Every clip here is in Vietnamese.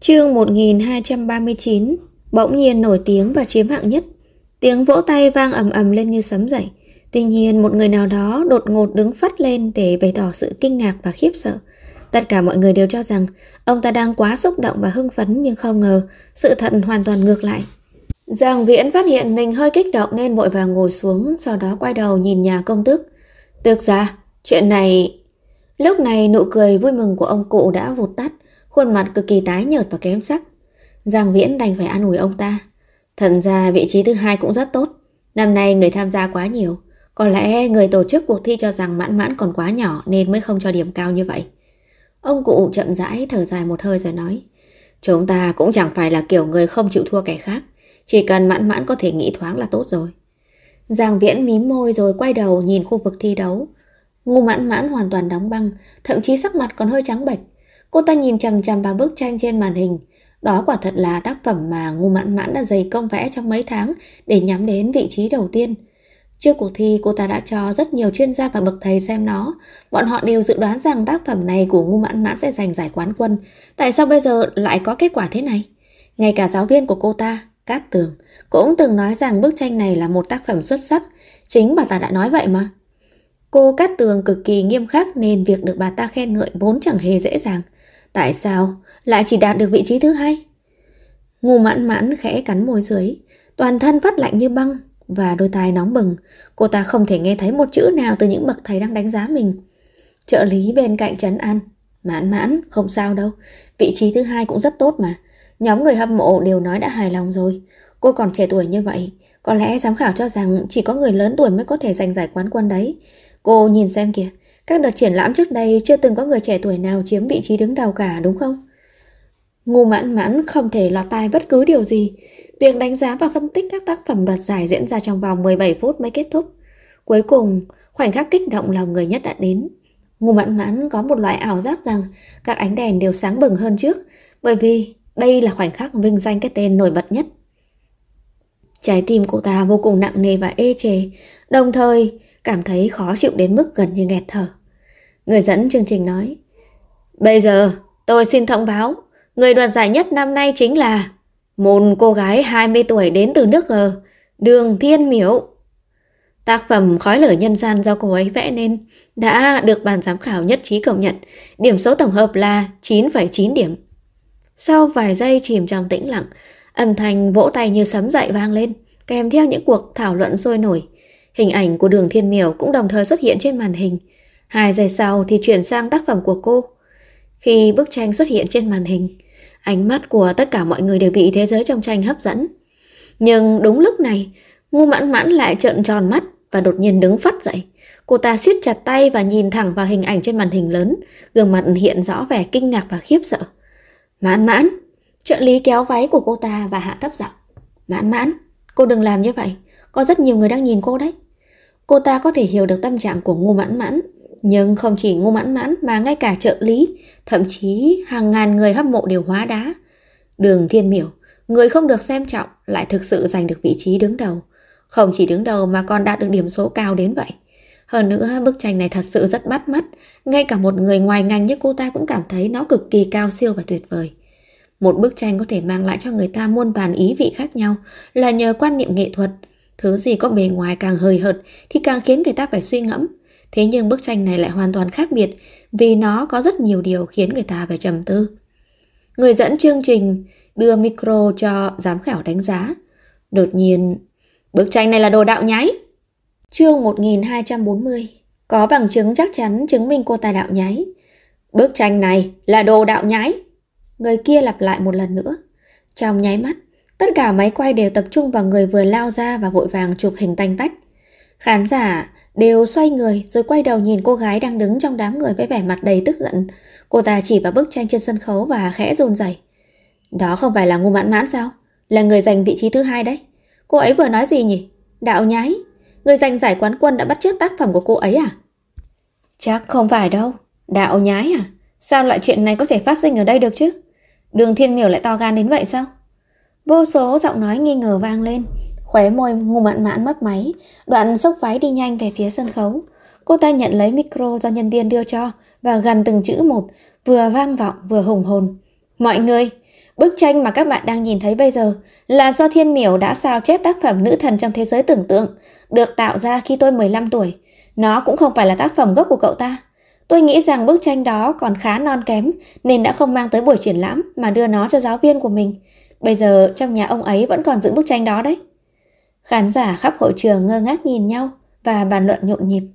Chương 1239. Bỗng nhiên nổi tiếng và chiếm hạng nhất. Tiếng vỗ tay vang ầm ầm lên như sấm dậy. Tuy nhiên một người nào đó đột ngột đứng phắt lên để bày tỏ sự kinh ngạc và khiếp sợ. Tất cả mọi người đều cho rằng ông ta đang quá xúc động và hưng phấn, nhưng không ngờ sự thật hoàn toàn ngược lại. Giang Viễn phát hiện mình hơi kích động nên vội vàng ngồi xuống, sau đó quay đầu nhìn nhà công tước. Tước gia, chuyện này... Lúc này nụ cười vui mừng của ông cụ đã vụt tắt, khuôn mặt cực kỳ tái nhợt và kém sắc. Giang Viễn đành phải an ủi ông ta. Thật ra vị trí thứ hai cũng rất tốt. Năm nay người tham gia quá nhiều. Có lẽ người tổ chức cuộc thi cho rằng Mãn Mãn còn quá nhỏ nên mới không cho điểm cao như vậy. Ông cụ chậm rãi thở dài một hơi rồi nói. Chúng ta cũng chẳng phải là kiểu người không chịu thua kẻ khác. Chỉ cần Mãn Mãn có thể nghĩ thoáng là tốt rồi. Giang Viễn mím môi rồi quay đầu nhìn khu vực thi đấu. Ngô Mãn Mãn hoàn toàn đóng băng, thậm chí sắc mặt còn hơi trắng bệch. Cô ta nhìn chằm chằm vào bức tranh trên màn hình. Đó quả thật là tác phẩm mà Ngô Mãn Mãn đã dày công vẽ trong mấy tháng để nhắm đến vị trí đầu tiên. Trước cuộc thi, cô ta đã cho rất nhiều chuyên gia và bậc thầy xem nó. Bọn họ đều dự đoán rằng tác phẩm này của Ngô Mãn Mãn sẽ giành giải quán quân. Tại sao bây giờ lại có kết quả thế này? Ngay cả giáo viên của cô ta, Cát Tường, cũng từng nói rằng bức tranh này là một tác phẩm xuất sắc. Chính bà ta đã nói vậy mà. Cô Cát Tường cực kỳ nghiêm khắc nên việc được bà ta khen ngợi vốn chẳng hề dễ dàng. Tại sao lại chỉ đạt được vị trí thứ hai? Ngô Mãn Mãn khẽ cắn môi dưới, toàn thân phát lạnh như băng và đôi tai nóng bừng. Cô ta không thể nghe thấy một chữ nào từ những bậc thầy đang đánh giá mình. Trợ lý bên cạnh trấn an. Mãn Mãn, không sao đâu. Vị trí thứ hai cũng rất tốt mà. Nhóm người hâm mộ đều nói đã hài lòng rồi. Cô còn trẻ tuổi như vậy. Có lẽ giám khảo cho rằng chỉ có người lớn tuổi mới có thể giành giải quán quân đấy. Cô nhìn xem kìa. Các đợt triển lãm trước đây chưa từng có người trẻ tuổi nào chiếm vị trí đứng đầu cả, đúng không? Ngô Mãn Mãn không thể lọt tai bất cứ điều gì. Việc đánh giá và phân tích các tác phẩm đoạt giải diễn ra trong vòng 17 phút mới kết thúc. Cuối cùng, khoảnh khắc kích động lòng người nhất đã đến. Ngô Mãn Mãn có một loại ảo giác rằng các ánh đèn đều sáng bừng hơn trước, bởi vì đây là khoảnh khắc vinh danh cái tên nổi bật nhất. Trái tim cô ta vô cùng nặng nề và ê chề, đồng thời cảm thấy khó chịu đến mức gần như nghẹt thở. Người dẫn chương trình nói. Bây giờ tôi xin thông báo, người đoạt giải nhất năm nay chính là một cô gái 20 tuổi đến từ nước G, Đường Thiên Miểu. Tác phẩm Khói lửa nhân gian do cô ấy vẽ nên đã được ban giám khảo nhất trí công nhận. Điểm số tổng hợp là 9,9 điểm. Sau vài giây chìm trong tĩnh lặng, âm thanh vỗ tay như sấm dậy vang lên, kèm theo những cuộc thảo luận sôi nổi. Hình ảnh của Đường Thiên Miểu cũng đồng thời xuất hiện trên màn hình. 2 giây sau thì chuyển sang tác phẩm của cô. Khi bức tranh xuất hiện trên màn hình, ánh mắt của tất cả mọi người đều bị thế giới trong tranh hấp dẫn. Nhưng đúng lúc này, Ngô Mãn Mãn lại trợn tròn mắt và đột nhiên đứng phắt dậy. Cô ta siết chặt tay và nhìn thẳng vào hình ảnh trên màn hình lớn, gương mặt hiện rõ vẻ kinh ngạc và khiếp sợ. Mãn Mãn! Trợ lý kéo váy của cô ta và hạ thấp giọng. Mãn Mãn, cô đừng làm như vậy. Có rất nhiều người đang nhìn cô đấy. Cô ta có thể hiểu được tâm trạng của Ngô Mãn Mãn, nhưng không chỉ Ngô Mãn Mãn mà ngay cả trợ lý, thậm chí hàng ngàn người hâm mộ đều hóa đá. Đường Thiên Miểu, người không được xem trọng, lại thực sự giành được vị trí đứng đầu. Không chỉ đứng đầu mà còn đạt được điểm số cao đến vậy. Hơn nữa, bức tranh này thật sự rất bắt mắt. Ngay cả một người ngoài ngành như cô ta cũng cảm thấy nó cực kỳ cao siêu và tuyệt vời. Một bức tranh có thể mang lại cho người ta muôn vàn ý vị khác nhau là nhờ quan niệm nghệ thuật. Thứ gì có bề ngoài càng hời hợt thì càng khiến người ta phải suy ngẫm. Thế nhưng bức tranh này lại hoàn toàn khác biệt vì nó có rất nhiều điều khiến người ta phải trầm tư. Người dẫn chương trình đưa micro cho giám khảo đánh giá. Đột nhiên, bức tranh này là đồ đạo nhái. Chương 1240. Có bằng chứng chắc chắn chứng minh cô ta đạo nhái. Bức tranh này là đồ đạo nhái. Người kia lặp lại một lần nữa. Trong nháy mắt, tất cả máy quay đều tập trung vào người vừa lao ra và vội vàng chụp hình tanh tách. Khán giả đều xoay người rồi quay đầu nhìn cô gái đang đứng trong đám người với vẻ mặt đầy tức giận. Cô ta chỉ vào bức tranh trên sân khấu và khẽ run rẩy. Đó không phải là Ngô Mãn Mãn sao? Là người giành vị trí thứ hai đấy. Cô ấy vừa nói gì nhỉ? Đạo nhái? Người giành giải quán quân đã bắt chước tác phẩm của cô ấy à? Chắc không phải đâu. Đạo nhái à? Sao loại chuyện này có thể phát sinh ở đây được chứ? Đường Thiên Miểu lại to gan đến vậy sao? Vô số giọng nói nghi ngờ vang lên. Khóe môi Ngô Mãn Mãn mấp máy, đoạn xốc váy đi nhanh về phía sân khấu. Cô ta nhận lấy micro do nhân viên đưa cho và gằn từng chữ một, vừa vang vọng vừa hùng hồn. Mọi người, Bức tranh mà các bạn đang nhìn thấy bây giờ là do Thiên Miểu đã sao chép tác phẩm Nữ thần trong thế giới tưởng tượng, được tạo ra khi tôi 15 tuổi. Nó cũng không phải là tác phẩm gốc của cậu ta. Tôi nghĩ rằng bức tranh đó còn khá non kém nên đã không mang tới buổi triển lãm mà đưa nó cho giáo viên của mình. Bây giờ trong nhà ông ấy vẫn còn giữ bức tranh đó đấy. Khán giả khắp hội trường ngơ ngác nhìn nhau và bàn luận nhộn nhịp.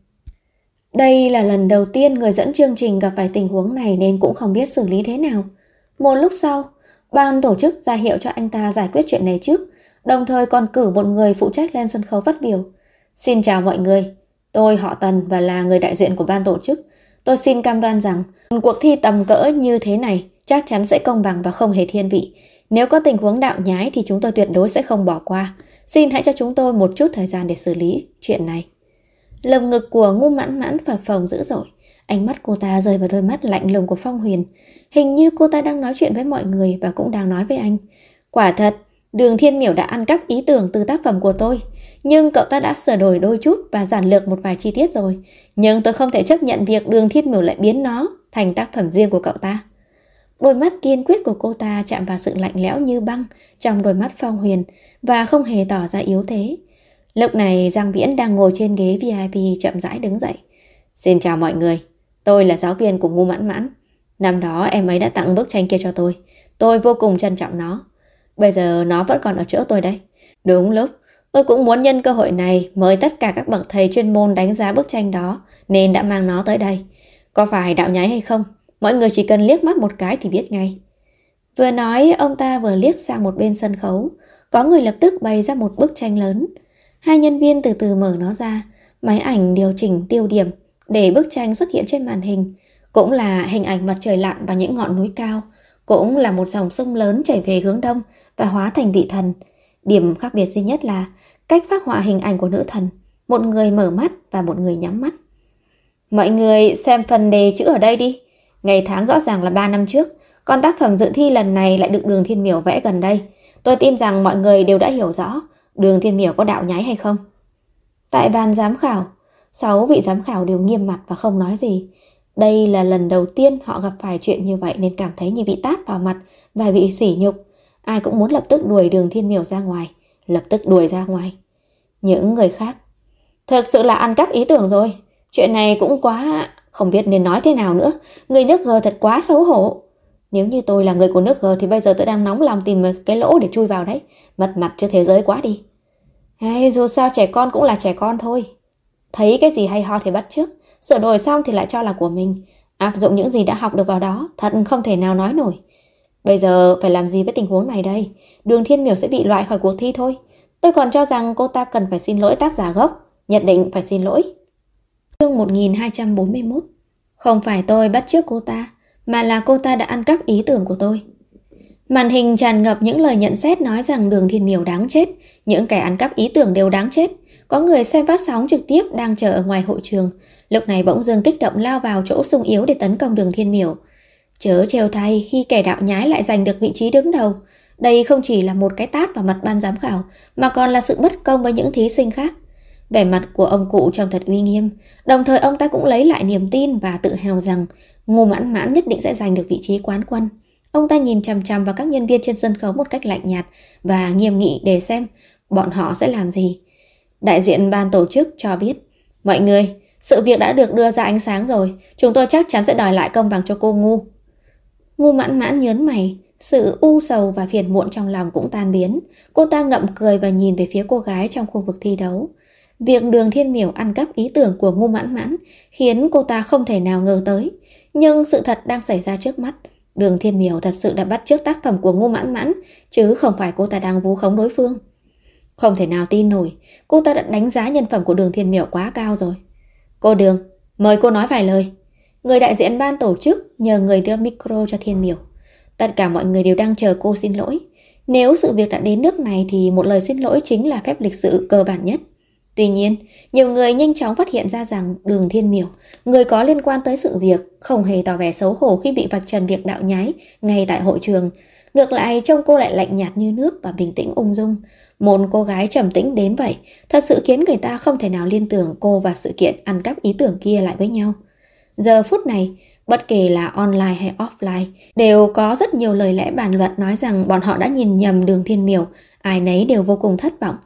Đây là lần đầu tiên người dẫn chương trình gặp phải tình huống này nên cũng không biết xử lý thế nào. Một lúc sau, ban tổ chức ra hiệu cho anh ta giải quyết chuyện này trước, đồng thời còn cử một người phụ trách lên sân khấu phát biểu. Xin chào mọi người, tôi họ Tần và là người đại diện của ban tổ chức. Tôi xin cam đoan rằng cuộc thi tầm cỡ như thế này chắc chắn sẽ công bằng và không hề thiên vị. Nếu có tình huống đạo nhái thì chúng tôi tuyệt đối sẽ không bỏ qua. Xin hãy cho chúng tôi một chút thời gian để xử lý chuyện này. Lồng ngực của Ngu Mãn Mãn phập phồng dữ dội. Ánh mắt cô ta rơi vào đôi mắt lạnh lùng của Phong Huyền. Hình như cô ta đang nói chuyện với mọi người và cũng đang nói với anh. Quả thật, Đường Thiên Miểu đã ăn cắp ý tưởng từ tác phẩm của tôi. Nhưng cậu ta đã sửa đổi đôi chút và giản lược một vài chi tiết rồi. Nhưng tôi không thể chấp nhận việc Đường Thiên Miểu lại biến nó thành tác phẩm riêng của cậu ta. Đôi mắt kiên quyết của cô ta chạm vào sự lạnh lẽo như băng trong đôi mắt Phong Huyền và không hề tỏ ra yếu thế. Lúc này Giang Viễn đang ngồi trên ghế VIP chậm rãi đứng dậy. Xin chào mọi người, tôi là giáo viên của Ngu Mãn Mãn. Năm đó em ấy đã tặng bức tranh kia cho tôi. Tôi vô cùng trân trọng nó. Bây giờ nó vẫn còn ở chỗ tôi đấy. Đúng lúc, tôi cũng muốn nhân cơ hội này mời tất cả các bậc thầy chuyên môn đánh giá bức tranh đó nên đã mang nó tới đây. Có phải đạo nhái hay không? Mọi người chỉ cần liếc mắt một cái thì biết ngay. Vừa nói, ông ta vừa liếc sang một bên sân khấu. Có người lập tức bày ra một bức tranh lớn. Hai nhân viên từ từ mở nó ra. Máy ảnh điều chỉnh tiêu điểm để bức tranh xuất hiện trên màn hình. Cũng là hình ảnh mặt trời lặn và những ngọn núi cao. Cũng là một dòng sông lớn chảy về hướng đông và hóa thành vị thần. Điểm khác biệt duy nhất là cách phác họa hình ảnh của nữ thần. Một người mở mắt và một người nhắm mắt. Mọi người xem phần đề chữ ở đây đi. Ngày tháng rõ ràng là 3 năm trước, còn tác phẩm dự thi lần này lại được Đường Thiên Miểu vẽ gần đây. Tôi tin rằng mọi người đều đã hiểu rõ Đường Thiên Miểu có đạo nhái hay không. Tại ban giám khảo, 6 vị giám khảo đều nghiêm mặt và không nói gì. Đây là lần đầu tiên họ gặp phải chuyện như vậy nên cảm thấy như bị tát vào mặt và bị sỉ nhục. Ai cũng muốn lập tức đuổi Đường Thiên Miểu ra ngoài, lập tức đuổi ra ngoài. Những người khác, thực sự là ăn cắp ý tưởng rồi. Chuyện này cũng quá... không biết nên nói thế nào nữa. Người nước G thật quá xấu hổ. Nếu như tôi là người của nước G thì bây giờ tôi đang nóng lòng tìm một cái lỗ để chui vào đấy. Mất mặt cho thế giới quá đi. Hay, dù sao trẻ con cũng là trẻ con thôi. Thấy cái gì hay ho thì bắt chước. Sửa đổi xong thì lại cho là của mình. Áp dụng những gì đã học được vào đó. Thật không thể nào nói nổi. Bây giờ phải làm gì với tình huống này đây? Đường Thiên Miểu sẽ bị loại khỏi cuộc thi thôi. Tôi còn cho rằng cô ta cần phải xin lỗi tác giả gốc. Nhất định phải xin lỗi. Chương 1241. Không phải tôi bắt chước cô ta, mà là cô ta đã ăn cắp ý tưởng của tôi. Màn hình tràn ngập những lời nhận xét nói rằng Đường Thiên Miểu đáng chết. Những kẻ ăn cắp ý tưởng đều đáng chết. Có người xem phát sóng trực tiếp đang chờ ở ngoài hội trường. Lúc này bỗng dưng kích động lao vào chỗ sung yếu để tấn công Đường Thiên Miểu. Chớ trêu thay khi kẻ đạo nhái lại giành được vị trí đứng đầu. Đây không chỉ là một cái tát vào mặt ban giám khảo, mà còn là sự bất công với những thí sinh khác. Vẻ mặt của ông cụ trông thật uy nghiêm, đồng thời ông ta cũng lấy lại niềm tin và tự hào rằng Ngu Mãn Mãn nhất định sẽ giành được vị trí quán quân. Ông ta nhìn chằm chằm vào các nhân viên trên sân khấu một cách lạnh nhạt và nghiêm nghị để xem bọn họ sẽ làm gì. Đại diện ban tổ chức cho biết, mọi người, sự việc đã được đưa ra ánh sáng rồi, chúng tôi chắc chắn sẽ đòi lại công bằng cho cô Ngu. Ngu Mãn Mãn nhớn mày, sự u sầu và phiền muộn trong lòng cũng tan biến. Cô ta ngậm cười và nhìn về phía cô gái trong khu vực thi đấu. Việc Đường Thiên Miểu ăn cắp ý tưởng của Ngu Mãn Mãn khiến cô ta không thể nào ngờ tới. Nhưng sự thật đang xảy ra trước mắt. Đường Thiên Miểu thật sự đã bắt chước tác phẩm của Ngu Mãn Mãn, chứ không phải cô ta đang vu khống đối phương. Không thể nào tin nổi, cô ta đã đánh giá nhân phẩm của Đường Thiên Miểu quá cao rồi. Cô Đường, mời cô nói vài lời. Người đại diện ban tổ chức nhờ người đưa micro cho Thiên Miểu. Tất cả mọi người đều đang chờ cô xin lỗi. Nếu sự việc đã đến nước này thì một lời xin lỗi chính là phép lịch sự cơ bản nhất. Tuy nhiên, nhiều người nhanh chóng phát hiện ra rằng Đường Thiên Miểu, người có liên quan tới sự việc, không hề tỏ vẻ xấu hổ khi bị vạch trần việc đạo nhái ngay tại hội trường. Ngược lại, trông cô lại lạnh nhạt như nước và bình tĩnh ung dung. Một cô gái trầm tĩnh đến vậy, thật sự khiến người ta không thể nào liên tưởng cô và sự kiện ăn cắp ý tưởng kia lại với nhau. Giờ phút này, Bất kể là online hay offline, đều có rất nhiều lời lẽ bàn luận nói rằng bọn họ đã nhìn nhầm Đường Thiên Miểu, ai nấy đều vô cùng thất vọng.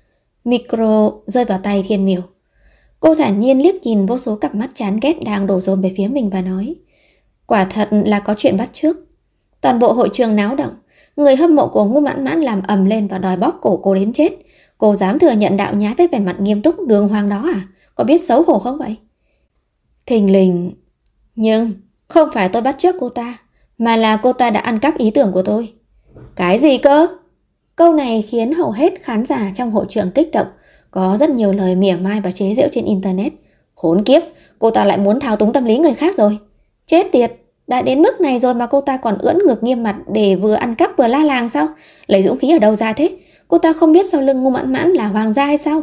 Micro rơi vào tay Thiên Miểu. Cô thản nhiên liếc nhìn vô số cặp mắt chán ghét đang đổ dồn về phía mình và nói: quả thật là có chuyện bắt chước. Toàn bộ hội trường náo động, người hâm mộ của Ngô Mãn Mãn làm ầm lên và đòi bóp cổ cô đến chết. Cô dám thừa nhận đạo nhái với vẻ mặt nghiêm túc đường hoàng đó à? Có biết xấu hổ không vậy? Thình lình. Nhưng không phải tôi bắt chước cô ta, mà là cô ta đã ăn cắp ý tưởng của tôi. Cái gì cơ? Câu này khiến hầu hết khán giả trong hội trường kích động. Có rất nhiều lời mỉa mai và chế giễu trên internet. Khốn kiếp, cô ta lại muốn thao túng tâm lý người khác rồi. Chết tiệt, đã đến mức này rồi mà cô ta còn ưỡn ngực nghiêm mặt để vừa ăn cắp vừa la làng sao? Lấy dũng khí ở đâu ra thế? Cô ta không biết sau lưng Ngô Mãn Mãn là hoàng gia hay sao?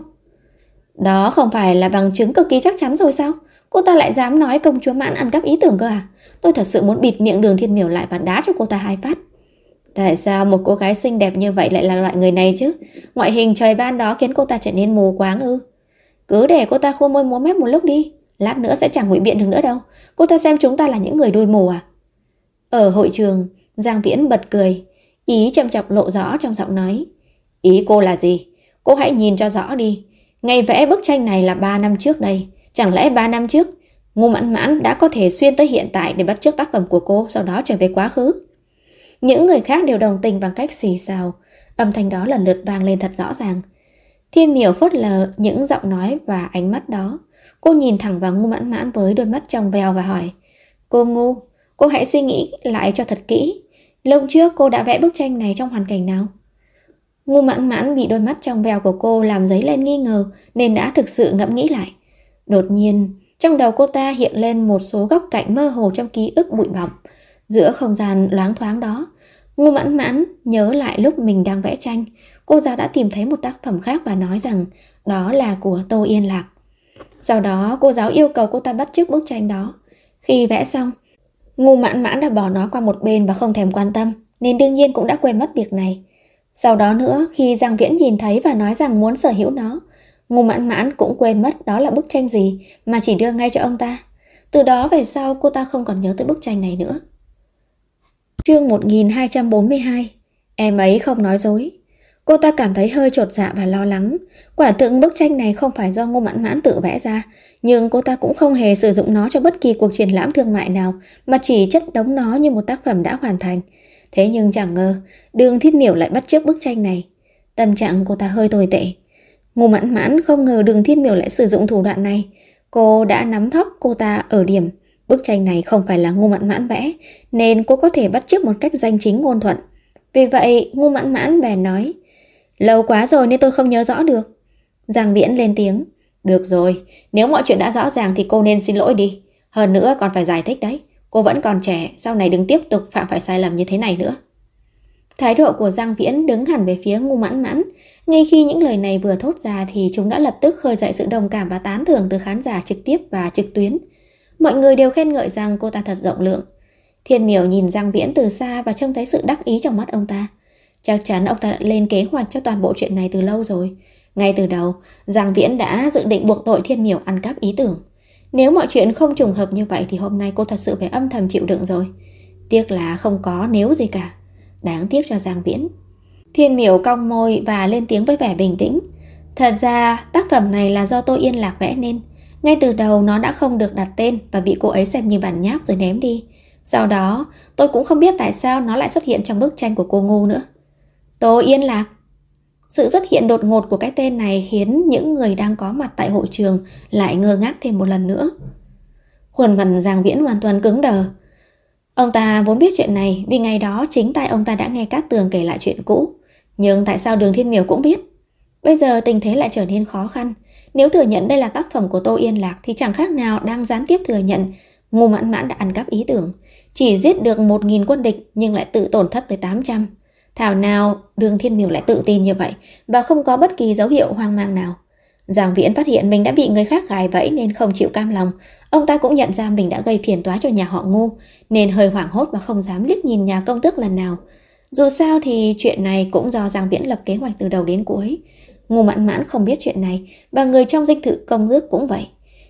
Đó không phải là bằng chứng cực kỳ chắc chắn rồi sao? Cô ta lại dám nói công chúa Mãn ăn cắp ý tưởng cơ à? Tôi thật sự muốn bịt miệng Đường Thiên Miểu lại và đá cho cô ta 2 phát. Tại sao một cô gái xinh đẹp như vậy lại là loại người này chứ? Ngoại hình trời ban đó khiến cô ta trở nên mù quáng ư? Cứ để cô ta khô môi múa mép một lúc đi, lát nữa sẽ chẳng ngụy biện được nữa đâu. Cô ta xem chúng ta là những người đuôi mù à? Ở hội trường, Giang Viễn bật cười, ý châm chọc lộ rõ trong giọng nói. Ý cô là gì? Cô hãy nhìn cho rõ đi. Ngày vẽ bức tranh này là 3 năm trước đây. Chẳng lẽ 3 năm trước Ngô Mãn Mãn đã có thể xuyên tới hiện tại để bắt chước tác phẩm của cô, sau đó trở về quá khứ? Những người khác đều đồng tình bằng cách xì xào. Âm thanh đó lần lượt vang lên thật rõ ràng. Thiên Miểu phớt lờ những giọng nói và ánh mắt đó. Cô nhìn thẳng vào Ngô Mãn Mãn với đôi mắt trong veo và hỏi: Cô ngu, cô hãy suy nghĩ lại cho thật kỹ. Lúc trước cô đã vẽ bức tranh này trong hoàn cảnh nào? Ngô Mãn Mãn bị đôi mắt trong veo của cô làm dấy lên nghi ngờ nên đã thực sự ngẫm nghĩ lại. Đột nhiên, trong đầu cô ta hiện lên một số góc cạnh mơ hồ trong ký ức bụi bặm. Giữa không gian loáng thoáng đó, Ngô Mãn Mãn nhớ lại lúc mình đang vẽ tranh, cô giáo đã tìm thấy một tác phẩm khác và nói rằng đó là của Tô Yên Lạc. Sau đó cô giáo yêu cầu cô ta bắt chước bức tranh đó. Khi vẽ xong, Ngô Mãn Mãn đã bỏ nó qua một bên và không thèm quan tâm, nên đương nhiên cũng đã quên mất việc này. Sau đó nữa, khi Giang Viễn nhìn thấy và nói rằng muốn sở hữu nó, Ngô Mãn Mãn cũng quên mất đó là bức tranh gì mà chỉ đưa ngay cho ông ta. Từ đó về sau cô ta không còn nhớ tới bức tranh này nữa. Chương 1242. Em ấy không nói dối. Cô ta cảm thấy hơi chột dạ và lo lắng. Quả thực bức tranh này không phải do Ngô Mãn Mãn tự vẽ ra, nhưng cô ta cũng không hề sử dụng nó cho bất kỳ cuộc triển lãm thương mại nào, mà chỉ chất đống nó như một tác phẩm đã hoàn thành. Thế nhưng chẳng ngờ Đường Thiên Miểu lại bắt chước bức tranh này. Tâm trạng cô ta hơi tồi tệ. Ngô Mãn Mãn không ngờ Đường Thiên Miểu lại sử dụng thủ đoạn này. Cô đã nắm thóp cô ta ở điểm bức tranh này không phải là Ngô Mãn Mãn vẽ, nên cô có thể bắt chước một cách danh chính ngôn thuận. Vì vậy Ngô Mãn Mãn bèn nói: Lâu quá rồi nên tôi không nhớ rõ được. Giang Viễn lên tiếng: Được rồi, nếu mọi chuyện đã rõ ràng thì cô nên xin lỗi đi. Hơn nữa còn phải giải thích đấy. Cô vẫn còn trẻ, sau này đừng tiếp tục phạm phải sai lầm như thế này nữa. Thái độ của Giang Viễn đứng hẳn về phía Ngô Mãn Mãn. Ngay khi những lời này vừa thốt ra thì chúng đã lập tức khơi dậy sự đồng cảm và tán thưởng từ khán giả trực tiếp và trực tuyến. Mọi người đều khen ngợi rằng cô ta thật rộng lượng. Thiên Miểu nhìn Giang Viễn từ xa và trông thấy sự đắc ý trong mắt ông ta. Chắc chắn ông ta đã lên kế hoạch cho toàn bộ chuyện này từ lâu rồi. Ngay từ đầu, Giang Viễn đã dự định buộc tội Thiên Miểu ăn cắp ý tưởng. Nếu mọi chuyện không trùng hợp như vậy thì hôm nay cô thật sự phải âm thầm chịu đựng rồi. Tiếc là không có nếu gì cả. Đáng tiếc cho Giang Viễn. Thiên Miểu cong môi và lên tiếng với vẻ bình tĩnh. Thật ra tác phẩm này là do Tô Yên Lạc vẽ nên. Ngay từ đầu nó đã không được đặt tên và bị cô ấy xem như bản nháp rồi ném đi. Sau đó tôi cũng không biết tại sao nó lại xuất hiện trong bức tranh của cô ngu nữa. Tô Yên Lạc. Sự xuất hiện đột ngột của cái tên này khiến những người đang có mặt tại hội trường lại ngơ ngác thêm một lần nữa. Khuôn mặt Giang Viễn hoàn toàn cứng đờ. Ông ta vốn biết chuyện này vì ngày đó chính tay ông ta đã nghe Cát Tường kể lại chuyện cũ. Nhưng tại sao Đường Thiên Miểu cũng biết? Bây giờ tình thế lại trở nên khó khăn. Nếu thừa nhận đây là tác phẩm của Tô Yên Lạc thì chẳng khác nào đang gián tiếp thừa nhận Ngô Mãn Mãn đã ăn cắp ý tưởng. Chỉ giết được 1.000 quân địch nhưng lại tự tổn thất tới 800. Thảo nào Đường Thiên Miểu lại tự tin như vậy và không có bất kỳ dấu hiệu hoang mang nào. Giang Viễn phát hiện mình đã bị người khác gài bẫy nên không chịu cam lòng. Ông ta cũng nhận ra mình đã gây phiền toái cho nhà họ Ngô nên hơi hoảng hốt và không dám liếc nhìn nhà công tước lần nào. Dù sao thì chuyện này cũng do Giang Viễn lập kế hoạch từ đầu đến cuối. Ngô Mãn Mãn không biết chuyện này và người trong dinh thự công tước cũng vậy.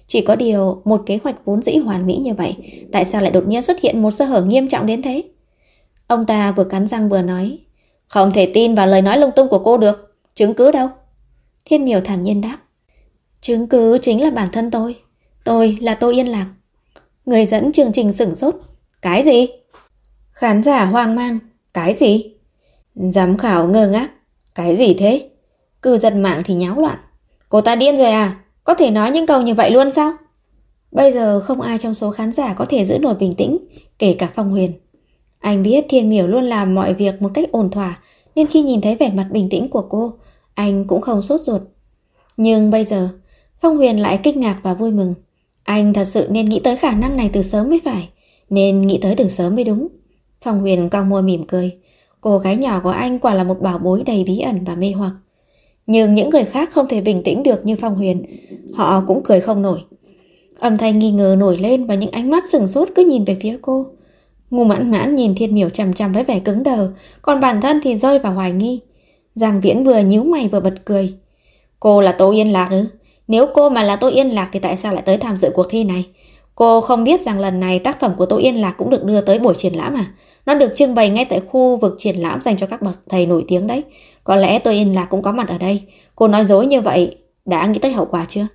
Chỉ có điều một kế hoạch vốn dĩ hoàn mỹ như vậy, tại sao lại đột nhiên xuất hiện một sơ hở nghiêm trọng đến thế? Ông ta vừa cắn răng vừa nói, không thể tin vào lời nói lung tung của cô được. Chứng cứ đâu? Thiên Miểu thản nhiên đáp, chứng cứ chính là bản thân tôi. Tôi là Tô Yên Lạc. Người dẫn chương trình sửng sốt. Cái gì? Khán giả hoang mang. Cái gì? Giám khảo ngơ ngác. Cái gì thế? Cư dân mạng thì nháo loạn. Cô ta điên rồi à? Có thể nói những câu như vậy luôn sao? Bây giờ không ai trong số khán giả có thể giữ nổi bình tĩnh, kể cả Phong Huyền. Anh biết Thiên Miểu luôn làm mọi việc một cách ổn thỏa, nên khi nhìn thấy vẻ mặt bình tĩnh của cô, anh cũng không sốt ruột. Nhưng bây giờ, Phong Huyền lại kinh ngạc và vui mừng. Anh thật sự nên nghĩ tới khả năng này từ sớm mới phải, nên nghĩ tới từ sớm mới đúng. Phong Huyền cong môi mỉm cười. Cô gái nhỏ của anh quả là một bảo bối đầy bí ẩn và mê hoặc. Nhưng những người khác không thể bình tĩnh được như Phong Huyền. Họ cũng cười không nổi. Âm thanh nghi ngờ nổi lên và những ánh mắt sửng sốt cứ nhìn về phía cô. Ngô Mãn Mãn nhìn Thiên Miểu chằm chằm với vẻ cứng đờ, còn bản thân thì rơi vào hoài nghi. Giang Viễn vừa nhíu mày vừa bật cười. Cô là Tô Yên Lạc ư? Nếu cô mà là Tô Yên Lạc thì tại sao lại tới tham dự cuộc thi này? Cô không biết rằng lần này tác phẩm của Tô Yên Lạc cũng được đưa tới buổi triển lãm à? Nó được trưng bày ngay tại khu vực triển lãm dành cho các bậc thầy nổi tiếng đấy. Có lẽ Tô Yên Lạc cũng có mặt ở đây. Cô nói dối như vậy, đã nghĩ tới hậu quả chưa?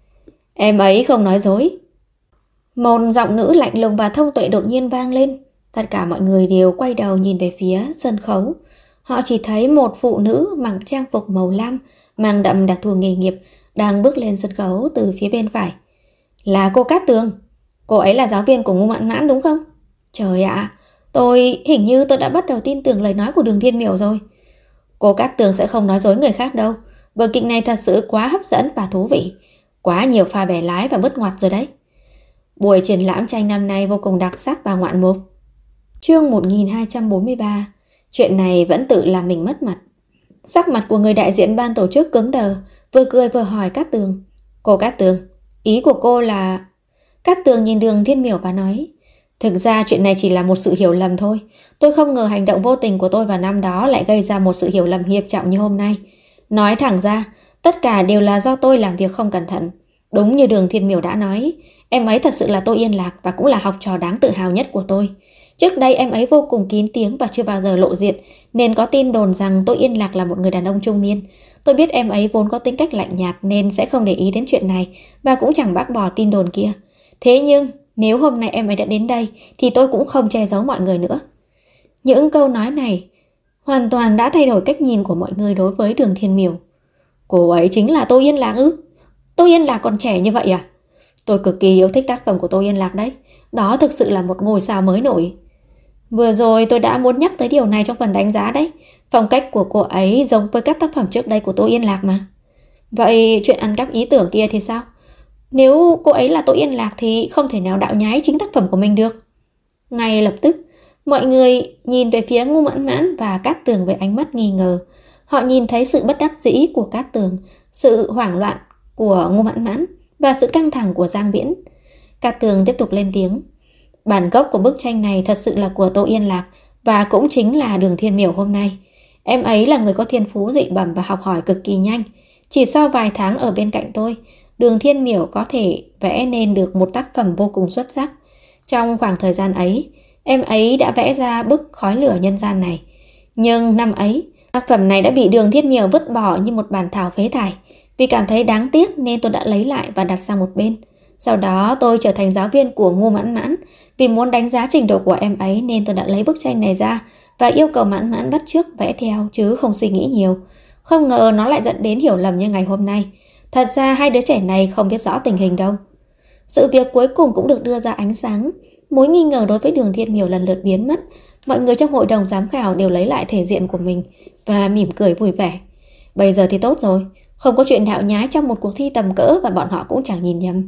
Em ấy không nói dối. Một giọng nữ lạnh lùng và thông tuệ đột nhiên vang lên. Tất cả mọi người đều quay đầu nhìn về phía sân khấu. Họ chỉ thấy một phụ nữ mặc trang phục màu lam, mang đậm đặc thù nghề nghiệp, đang bước lên sân khấu từ phía bên phải. Là cô Cát Tường. Cô ấy là giáo viên của Ngô Mãn Mãn đúng không? Trời ạ, hình như tôi đã bắt đầu tin tưởng lời nói của Đường Thiên Miểu rồi. Cô Cát Tường sẽ không nói dối người khác đâu. Vở kịch này thật sự quá hấp dẫn và thú vị. Quá nhiều pha bẻ lái và bứt ngoặt rồi đấy. Buổi triển lãm tranh năm nay vô cùng đặc sắc và ngoạn mục. Chương 1243. Chuyện này vẫn tự làm mình mất mặt. Sắc mặt của người đại diện ban tổ chức cứng đờ, vừa cười vừa hỏi Cát Tường. Cô Cát Tường, ý của cô là... Cát Tường nhìn Đường Thiên Miểu và nói, thực ra chuyện này chỉ là một sự hiểu lầm thôi. Tôi không ngờ hành động vô tình của tôi vào năm đó lại gây ra một sự hiểu lầm nghiêm trọng như hôm nay. Nói thẳng ra, tất cả đều là do tôi làm việc không cẩn thận. Đúng như Đường Thiên Miểu đã nói, em ấy thật sự là Tô Yên Lạc và cũng là học trò đáng tự hào nhất của tôi. Trước đây em ấy vô cùng kín tiếng và chưa bao giờ lộ diện, nên có tin đồn rằng Tô Yên Lạc là một người đàn ông trung niên. Tôi biết em ấy vốn có tính cách lạnh nhạt nên sẽ không để ý đến chuyện này và cũng chẳng bác bỏ tin đồn kia. Thế nhưng, nếu hôm nay em ấy đã đến đây thì tôi cũng không che giấu mọi người nữa. Những câu nói này hoàn toàn đã thay đổi cách nhìn của mọi người đối với Đường Thiên Miểu. Cô ấy chính là Tô Yên Lạc ư? Tô Yên Lạc còn trẻ như vậy à? Tôi cực kỳ yêu thích tác phẩm của Tô Yên Lạc đấy. Đó thực sự là một ngôi sao mới nổi. Vừa rồi tôi đã muốn nhắc tới điều này trong phần đánh giá đấy. Phong cách của cô ấy giống với các tác phẩm trước đây của Tô Yên Lạc mà. Vậy chuyện ăn cắp ý tưởng kia thì sao? Nếu cô ấy là Tô Yên Lạc thì không thể nào đạo nhái chính tác phẩm của mình được. Ngay lập tức, mọi người nhìn về phía Ngô Mãn Mãn và Cát Tường với ánh mắt nghi ngờ. Họ nhìn thấy sự bất đắc dĩ của Cát Tường, sự hoảng loạn của Ngô Mãn Mãn và sự căng thẳng của Giang Viễn. Cát Tường tiếp tục lên tiếng. Bản gốc của bức tranh này thật sự là của Tô Yên Lạc và cũng chính là Đường Thiên Miểu hôm nay. Em ấy là người có thiên phú dị bẩm và học hỏi cực kỳ nhanh. Chỉ sau vài tháng ở bên cạnh tôi, Đường Thiên Miểu có thể vẽ nên được một tác phẩm vô cùng xuất sắc. Trong khoảng thời gian ấy, em ấy đã vẽ ra bức Khói Lửa Nhân Gian này. Nhưng năm ấy, tác phẩm này đã bị Đường Thiên Miểu vứt bỏ như một bản thảo phế thải. Vì cảm thấy đáng tiếc nên tôi đã lấy lại và đặt sang một bên. Sau đó tôi trở thành giáo viên của Ngô Mãn Mãn. Vì muốn đánh giá trình độ của em ấy nên tôi đã lấy bức tranh này ra và yêu cầu Mãn Mãn bắt chước vẽ theo chứ không suy nghĩ nhiều. Không ngờ nó lại dẫn đến hiểu lầm như ngày hôm nay. Thật ra hai đứa trẻ này không biết rõ tình hình đâu. Sự việc cuối cùng cũng được đưa ra ánh sáng. Mối nghi ngờ đối với Đường Thiên Miểu lần lượt biến mất. Mọi người trong hội đồng giám khảo đều lấy lại thể diện của mình và mỉm cười vui vẻ. Bây giờ thì tốt rồi, không có chuyện đạo nhái trong một cuộc thi tầm cỡ và bọn họ cũng chẳng nhìn nhầm.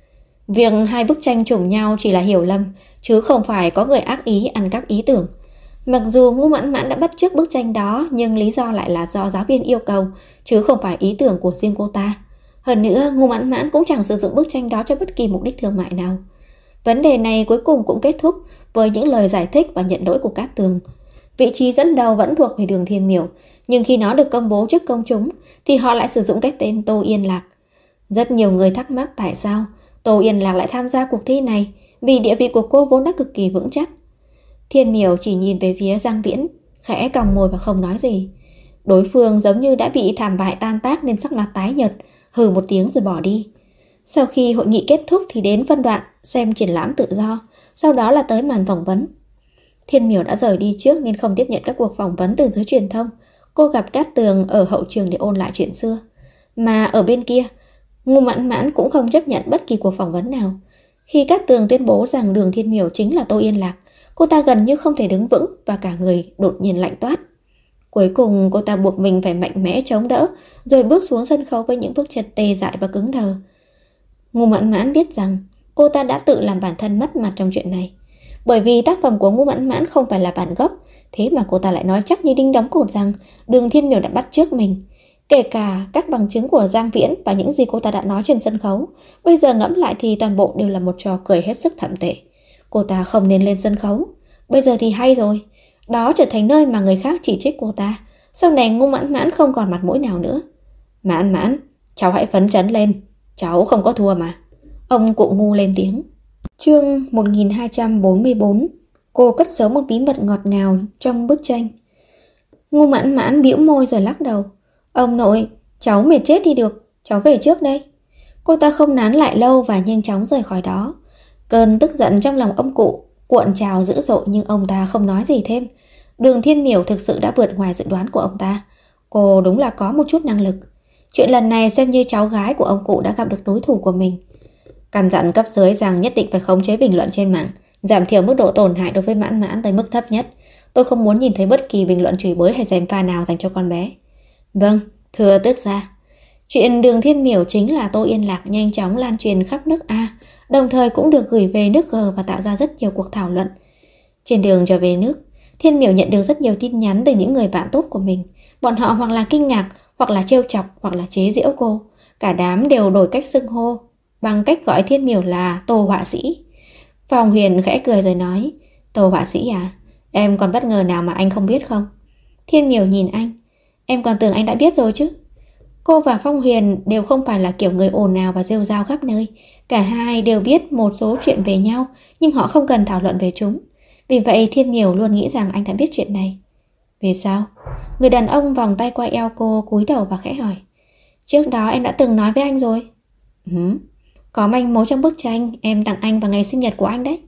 Việc hai bức tranh trùng nhau chỉ là hiểu lầm, chứ không phải có người ác ý ăn cắp ý tưởng. Mặc dù Ngô Mãn Mãn đã bắt chước bức tranh đó, nhưng lý do lại là do giáo viên yêu cầu, chứ không phải ý tưởng của riêng cô ta. Hơn nữa, Ngô Mãn Mãn cũng chẳng sử dụng bức tranh đó cho bất kỳ mục đích thương mại nào. Vấn đề này cuối cùng cũng kết thúc với những lời giải thích và nhận lỗi của Cát Tường. Vị trí dẫn đầu vẫn thuộc về Đường Thiên Miểu, nhưng khi nó được công bố trước công chúng thì họ lại sử dụng cái tên Tô Yên Lạc. Rất nhiều người thắc mắc tại sao Tô Yên Lạc lại tham gia cuộc thi này vì địa vị của cô vốn đã cực kỳ vững chắc. Thiên Miểu chỉ nhìn về phía Giang Viễn, khẽ cong môi và không nói gì. Đối phương giống như đã bị thảm bại tan tác nên sắc mặt tái nhợt, hừ một tiếng rồi bỏ đi. Sau khi hội nghị kết thúc thì đến phân đoạn xem triển lãm tự do, sau đó là tới màn phỏng vấn. Thiên Miểu đã rời đi trước nên không tiếp nhận các cuộc phỏng vấn từ giới truyền thông. Cô gặp Cát Tường ở hậu trường để ôn lại chuyện xưa. Mà ở bên kia, Ngô Mãn Mãn cũng không chấp nhận bất kỳ cuộc phỏng vấn nào. Khi Cát Tường tuyên bố rằng Đường Thiên Miểu chính là Tô Yên Lạc, cô ta gần như không thể đứng vững và cả người đột nhiên lạnh toát. Cuối cùng cô ta buộc mình phải mạnh mẽ chống đỡ, rồi bước xuống sân khấu với những bước chân tê dại và cứng đờ. Ngô Mãn Mãn biết rằng cô ta đã tự làm bản thân mất mặt trong chuyện này. Bởi vì tác phẩm của Ngô Mãn Mãn không phải là bản gốc, thế mà cô ta lại nói chắc như đinh đóng cột rằng Đường Thiên Miểu đã bắt chước mình. Kể cả các bằng chứng của Giang Viễn và những gì cô ta đã nói trên sân khấu, bây giờ ngẫm lại thì toàn bộ đều là một trò cười hết sức thậm tệ. Cô ta không nên lên sân khấu. Bây giờ thì hay rồi, đó trở thành nơi mà người khác chỉ trích cô ta. Sau này Ngô Mãn Mãn không còn mặt mũi nào nữa. Mãn Mãn, cháu hãy phấn chấn lên, cháu không có thua mà. Ông cụ Ngô lên tiếng. Chương 1244. Cô cất giấu một bí mật ngọt ngào trong bức tranh. Ngô Mãn Mãn bĩu môi rồi lắc đầu. Ông nội, cháu mệt chết đi được, cháu về trước đây. Cô ta không nán lại lâu và nhanh chóng rời khỏi đó. Cơn tức giận trong lòng ông cụ cuộn trào dữ dội nhưng ông ta không nói gì thêm. Đường Thiên Miểu thực sự đã vượt ngoài dự đoán của ông ta. Cô đúng là có một chút năng lực. Chuyện lần này xem như cháu gái của ông cụ đã gặp được đối thủ của mình. Căn dặn cấp dưới rằng nhất định phải khống chế bình luận trên mạng, giảm thiểu mức độ tổn hại đối với Mãn Mãn tới mức thấp nhất. Tôi không muốn nhìn thấy bất kỳ bình luận chửi bới hay gièm pha nào dành cho con bé. Vâng, thưa tước gia. Chuyện Đường Thiên Miểu chính là Tô Yên Lạc nhanh chóng lan truyền khắp nước A, đồng thời cũng được gửi về nước G và tạo ra rất nhiều cuộc thảo luận. Trên đường trở về nước, Thiên Miểu nhận được rất nhiều tin nhắn từ những người bạn tốt của mình. Bọn họ hoặc là kinh ngạc, hoặc là trêu chọc, hoặc là chế giễu cô. Cả đám đều đổi cách xưng hô, bằng cách gọi Thiên Miểu là Tô họa sĩ. Phong Huyền khẽ cười rồi nói, Tô họa sĩ à, em còn bất ngờ nào mà anh không biết không? Thiên Miểu nhìn anh, em còn tưởng anh đã biết rồi chứ. Cô và Phong Huyền đều không phải là kiểu người ồn ào và rêu rao khắp nơi. Cả hai đều biết một số chuyện về nhau, nhưng họ không cần thảo luận về chúng. Vì vậy Thiên Miểu luôn nghĩ rằng anh đã biết chuyện này. Vì sao? Người đàn ông vòng tay qua eo cô, cúi đầu và khẽ hỏi. Trước đó em đã từng nói với anh rồi. Có manh mối trong bức tranh em tặng anh vào ngày sinh nhật của anh đấy.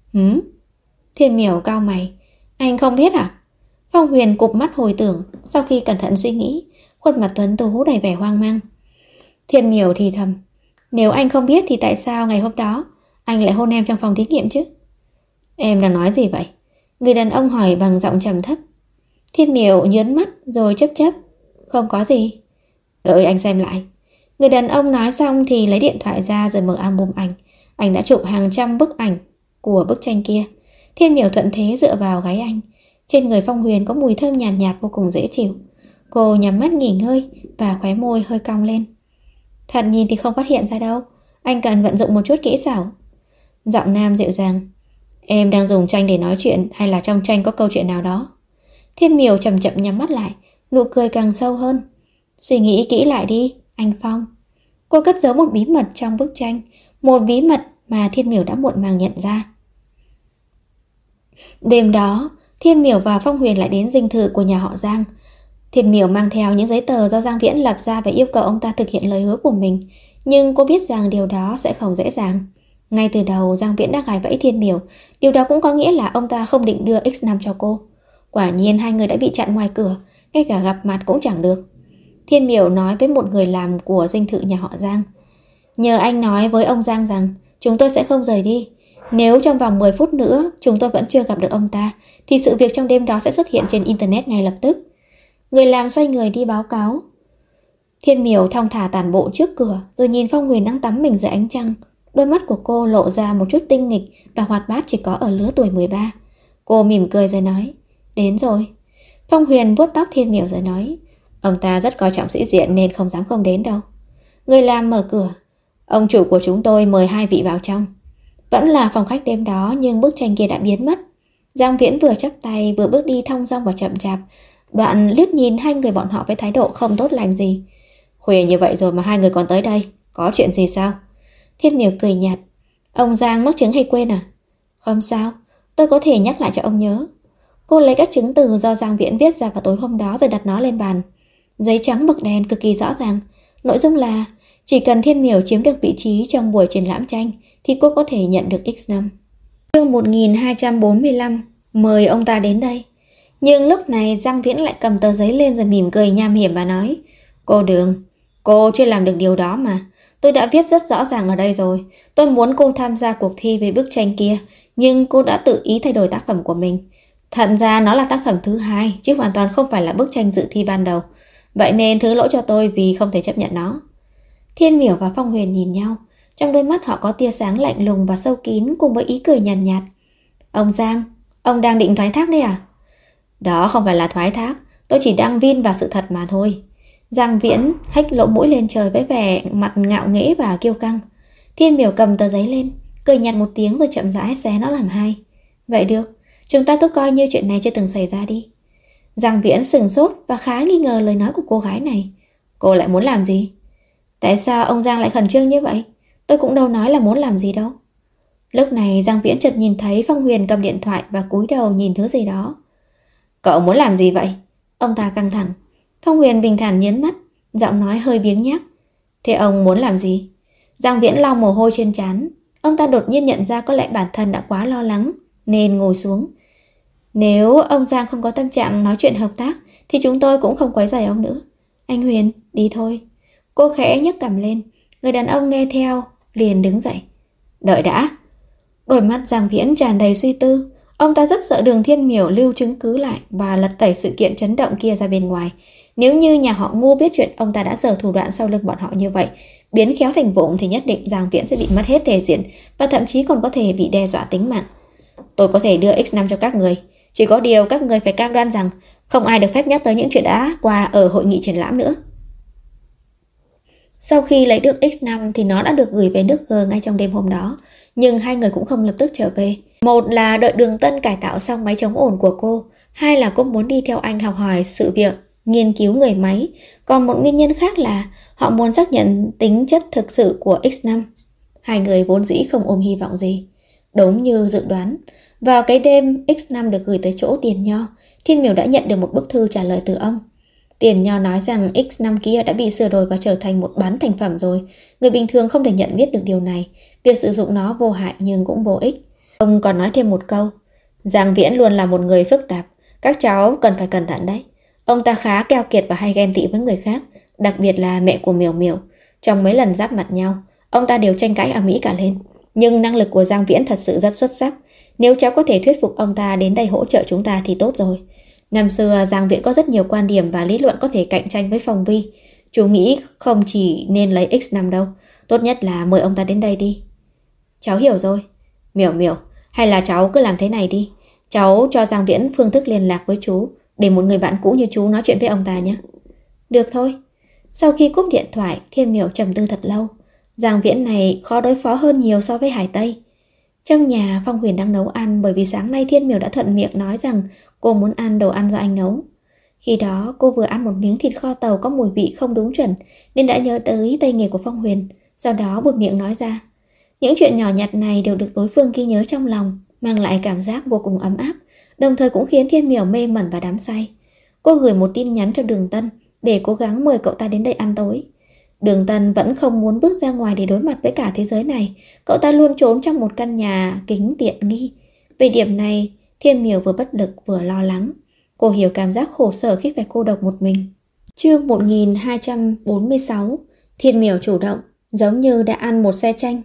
Thiên Miểu cau mày. Anh không biết à? Phong Huyền cụp mắt hồi tưởng. Sau khi cẩn thận suy nghĩ, khuôn mặt tuấn tú đầy vẻ hoang mang. Thiên Miểu thì thầm. Nếu anh không biết thì tại sao ngày hôm đó anh lại hôn em trong phòng thí nghiệm chứ? Em đang nói gì vậy? Người đàn ông hỏi bằng giọng trầm thấp. Thiên Miểu nhớn mắt rồi chớp chớp. Không có gì. Đợi anh xem lại. Người đàn ông nói xong thì lấy điện thoại ra rồi mở album ảnh. Anh đã chụp hàng trăm bức ảnh của bức tranh kia. Thiên Miểu thuận thế dựa vào gáy anh. Trên người Phong Huyền có mùi thơm nhàn nhạt vô cùng dễ chịu. Cô nhắm mắt nghỉ ngơi và khóe môi hơi cong lên. Thật nhìn thì không phát hiện ra đâu. Anh cần vận dụng một chút kỹ xảo. Giọng nam dịu dàng. Em đang dùng tranh để nói chuyện hay là trong tranh có câu chuyện nào đó? Thiên Miểu chậm chậm nhắm mắt lại, nụ cười càng sâu hơn. Suy nghĩ kỹ lại đi, anh Phong. Cô cất giấu một bí mật trong bức tranh, một bí mật mà Thiên Miểu đã muộn màng nhận ra. Đêm đó, Thiên Miểu và Phong Huyền lại đến dinh thự của nhà họ Giang. Thiên Miểu mang theo những giấy tờ do Giang Viễn lập ra và yêu cầu ông ta thực hiện lời hứa của mình. Nhưng cô biết rằng điều đó sẽ không dễ dàng. Ngay từ đầu Giang Viễn đã gài bẫy Thiên Miểu. Điều đó cũng có nghĩa là ông ta không định đưa X5 cho cô. Quả nhiên hai người đã bị chặn ngoài cửa, ngay cả gặp mặt cũng chẳng được. Thiên Miểu nói với một người làm của dinh thự nhà họ Giang. Nhờ anh nói với ông Giang rằng chúng tôi sẽ không rời đi. Nếu trong vòng 10 phút nữa chúng tôi vẫn chưa gặp được ông ta, thì sự việc trong đêm đó sẽ xuất hiện trên Internet ngay lập tức. Người làm xoay người đi báo cáo. Thiên Miểu thong thả tản bộ trước cửa, rồi nhìn Phong Huyền đang tắm mình dưới ánh trăng. Đôi mắt của cô lộ ra một chút tinh nghịch và hoạt bát chỉ có ở lứa tuổi 13. Cô mỉm cười rồi nói, đến rồi. Phong Huyền vuốt tóc Thiên Miểu rồi nói, ông ta rất coi trọng sĩ diện nên không dám không đến đâu. Người làm mở cửa. Ông chủ của chúng tôi mời hai vị vào trong. Vẫn là phòng khách đêm đó nhưng bức tranh kia đã biến mất. Giang Viễn vừa chắp tay vừa bước đi thong dong và chậm chạp. Đoạn liếc nhìn hai người bọn họ với thái độ không tốt lành gì. Khuya như vậy rồi mà hai người còn tới đây, có chuyện gì sao? Thiên Miểu cười nhạt. Ông Giang mắc chứng hay quên à? Không sao, tôi có thể nhắc lại cho ông nhớ. Cô lấy các chứng từ do Giang Viễn viết ra vào tối hôm đó rồi đặt nó lên bàn. Giấy trắng mực đen cực kỳ rõ ràng. Nội dung là chỉ cần Thiên Miểu chiếm được vị trí trong buổi triển lãm tranh thì cô có thể nhận được X5. Chương 1245, mời ông ta đến đây. Nhưng lúc này Giang Viễn lại cầm tờ giấy lên rồi mỉm cười nham hiểm và nói: Cô Đường, cô chưa làm được điều đó mà. Tôi đã viết rất rõ ràng ở đây rồi. Tôi muốn cô tham gia cuộc thi về bức tranh kia, nhưng cô đã tự ý thay đổi tác phẩm của mình. Thật ra nó là tác phẩm thứ hai, chứ hoàn toàn không phải là bức tranh dự thi ban đầu. Vậy nên thứ lỗi cho tôi vì không thể chấp nhận nó. Thiên Miểu và Phong Huyền nhìn nhau. Trong đôi mắt họ có tia sáng lạnh lùng và sâu kín cùng với ý cười nhàn nhạt. Ông Giang, ông đang định thoái thác đấy à? Đó không phải là thoái thác, tôi chỉ đang vin vào sự thật mà thôi. Giang Viễn hếch lỗ mũi lên trời với vẻ mặt ngạo nghễ và kiêu căng. Thiên Miểu cầm tờ giấy lên, cười nhạt một tiếng rồi chậm rãi xé nó làm hai. Vậy được, chúng ta cứ coi như chuyện này chưa từng xảy ra đi. Giang Viễn sửng sốt và khá nghi ngờ lời nói của cô gái này. Cô lại muốn làm gì? Tại sao ông Giang lại khẩn trương như vậy? Tôi cũng đâu nói là muốn làm gì đâu. Lúc này Giang Viễn chợt nhìn thấy Phong Huyền cầm điện thoại và cúi đầu nhìn thứ gì đó. Cậu muốn làm gì vậy? Ông ta căng thẳng. Phong Huyền bình thản nhớn mắt, giọng nói hơi biếng nhác. Thế ông muốn làm gì? Giang Viễn lau mồ hôi trên trán. Ông ta đột nhiên nhận ra có lẽ bản thân đã quá lo lắng nên ngồi xuống. Nếu ông Giang không có tâm trạng nói chuyện hợp tác thì chúng tôi cũng không quấy rầy ông nữa. Anh Huyền, đi thôi. Cô khẽ nhấc cằm lên. Người đàn ông nghe theo liền đứng dậy. Đợi đã. Đôi mắt Giang Viễn tràn đầy suy tư. Ông ta rất sợ Đường Thiên Miểu lưu chứng cứ lại và lật tẩy sự kiện chấn động kia ra bên ngoài. Nếu như nhà họ Ngu biết chuyện ông ta đã giở thủ đoạn sau lưng bọn họ như vậy, biến khéo thành vụng thì nhất định Giang Viễn sẽ bị mất hết thể diện và thậm chí còn có thể bị đe dọa tính mạng. Tôi có thể đưa X5 cho các người, chỉ có điều các người phải cam đoan rằng không ai được phép nhắc tới những chuyện đã qua ở hội nghị triển lãm nữa. Sau khi lấy được X5 thì nó đã được gửi về nước G ngay trong đêm hôm đó, nhưng hai người cũng không lập tức trở về. Một là đợi Đường Tân cải tạo xong máy chống ồn của cô, hai là cô muốn đi theo anh học hỏi sự việc, nghiên cứu người máy, còn một nguyên nhân khác là họ muốn xác nhận tính chất thực sự của X5. Hai người vốn dĩ không ôm hy vọng gì. Đúng như dự đoán, vào cái đêm X5 được gửi tới chỗ Tiền Nho, Thiên Miểu đã nhận được một bức thư trả lời từ ông. Tiền Nho nói rằng X5 kia đã bị sửa đổi và trở thành một bán thành phẩm rồi. Người bình thường không thể nhận biết được điều này. Việc sử dụng nó vô hại nhưng cũng vô ích. Ông còn nói thêm một câu. Giang Viễn luôn là một người phức tạp. Các cháu cần phải cẩn thận đấy. Ông ta khá keo kiệt và hay ghen tị với người khác, đặc biệt là mẹ của Miểu Miểu. Trong mấy lần giáp mặt nhau, ông ta đều tranh cãi ầm ĩ cả lên. Nhưng năng lực của Giang Viễn thật sự rất xuất sắc. Nếu cháu có thể thuyết phục ông ta đến đây hỗ trợ chúng ta thì tốt rồi. Năm xưa Giang Viễn có rất nhiều quan điểm và lý luận có thể cạnh tranh với Phong Vi. Chú nghĩ không chỉ nên lấy X5 đâu, tốt nhất là mời ông ta đến đây đi. Cháu hiểu rồi. Miểu Miểu, hay là cháu cứ làm thế này đi. Cháu cho Giang Viễn phương thức liên lạc với chú, để một người bạn cũ như chú nói chuyện với ông ta nhé. Được thôi. Sau khi cúp điện thoại, Thiên Miểu trầm tư thật lâu. Giang Viễn này khó đối phó hơn nhiều so với Hải Tây. Trong nhà, Phong Huyền đang nấu ăn bởi vì sáng nay Thiên Miểu đã thuận miệng nói rằng cô muốn ăn đồ ăn do anh nấu. Khi đó cô vừa ăn một miếng thịt kho tàu có mùi vị không đúng chuẩn nên đã nhớ tới tay nghề của Phong Huyền, sau đó buột miệng nói ra. Những chuyện nhỏ nhặt này đều được đối phương ghi nhớ trong lòng, mang lại cảm giác vô cùng ấm áp, đồng thời cũng khiến Thiên Miểu mê mẩn và đắm say. Cô gửi một tin nhắn cho Đường Tân để cố gắng mời cậu ta đến đây ăn tối. Đường Tân vẫn không muốn bước ra ngoài để đối mặt với cả thế giới này. Cậu ta luôn trốn trong một căn nhà kính tiện nghi. Về điểm này, Thiên Miểu vừa bất lực vừa lo lắng. Cô hiểu cảm giác khổ sở khi phải cô độc một mình. Chương 1246. Thiên Miểu chủ động, giống như đã ăn một xe chanh.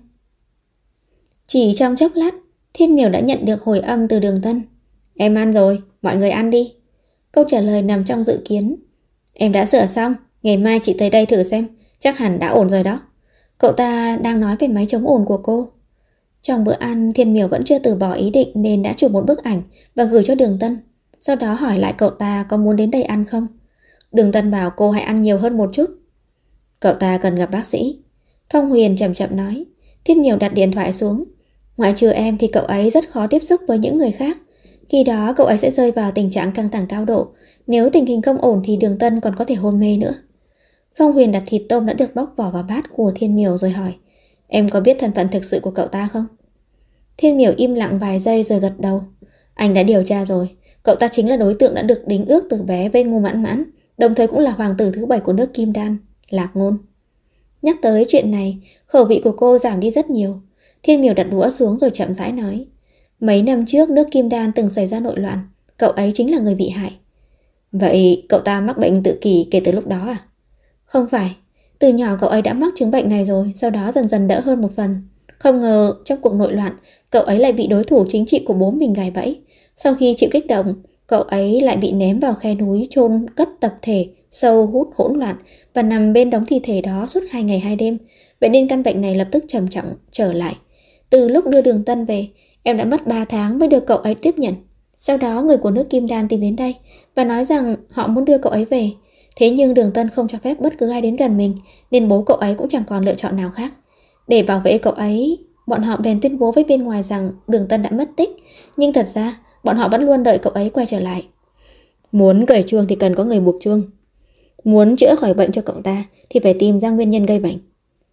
Chỉ trong chốc lát, Thiên Miểu đã nhận được hồi âm từ Đường Tân. Em ăn rồi, mọi người ăn đi. Câu trả lời nằm trong dự kiến. Em đã sửa xong, ngày mai chị tới đây thử xem, chắc hẳn đã ổn rồi đó. Cậu ta đang nói về máy chống ồn của cô. Trong bữa ăn, Thiên Miểu vẫn chưa từ bỏ ý định nên đã chụp một bức ảnh và gửi cho Đường Tân. Sau đó hỏi lại cậu ta có muốn đến đây ăn không. Đường Tân bảo cô hãy ăn nhiều hơn một chút. Cậu ta cần gặp bác sĩ. Phong Huyền chậm chậm nói. Thiên Miểu đặt điện thoại xuống. Ngoại trừ em thì cậu ấy rất khó tiếp xúc với những người khác. Khi đó cậu ấy sẽ rơi vào tình trạng căng thẳng cao độ. Nếu tình hình không ổn thì Đường Tân còn có thể hôn mê nữa. Phong Huyền đặt thịt tôm đã được bóc vỏ vào bát của Thiên Miểu rồi hỏi. Em có biết thân phận thực sự của cậu ta không? Thiên Miểu im lặng vài giây rồi gật đầu. Anh đã điều tra rồi. Cậu ta chính là đối tượng đã được đính ước từ bé với Ngô Mãn Mãn, đồng thời cũng là hoàng tử thứ 7 của nước Kim Đan, Lạc Ngôn. Nhắc tới chuyện này, khẩu vị của cô giảm đi rất nhiều. Thiên Miểu đặt đũa xuống rồi chậm rãi nói. Mấy năm trước nước Kim Đan từng xảy ra nội loạn, cậu ấy chính là người bị hại. Vậy cậu ta mắc bệnh tự kỷ kể từ lúc đó à? Không phải, từ nhỏ cậu ấy đã mắc chứng bệnh này rồi, sau đó dần dần đỡ hơn một phần. Không ngờ trong cuộc nội loạn, cậu ấy lại bị đối thủ chính trị của bố mình gài bẫy. Sau khi chịu kích động, cậu ấy lại bị ném vào khe núi chôn cất tập thể, sâu hút hỗn loạn và nằm bên đống thi thể đó suốt 2 ngày 2 đêm. Vậy nên căn bệnh này lập tức trầm trọng trở lại. Từ lúc đưa Đường Tân về, em đã mất 3 tháng mới được cậu ấy tiếp nhận. Sau đó người của nước Kim Đan tìm đến đây và nói rằng họ muốn đưa cậu ấy về. Thế nhưng Đường Tân không cho phép bất cứ ai đến gần mình, nên bố cậu ấy cũng chẳng còn lựa chọn nào khác. Để bảo vệ cậu ấy, bọn họ bèn tuyên bố với bên ngoài rằng Đường Tân đã mất tích. Nhưng thật ra, bọn họ vẫn luôn đợi cậu ấy quay trở lại. Muốn cởi chuông thì cần có người buộc chuông. Muốn chữa khỏi bệnh cho cậu ta thì phải tìm ra nguyên nhân gây bệnh.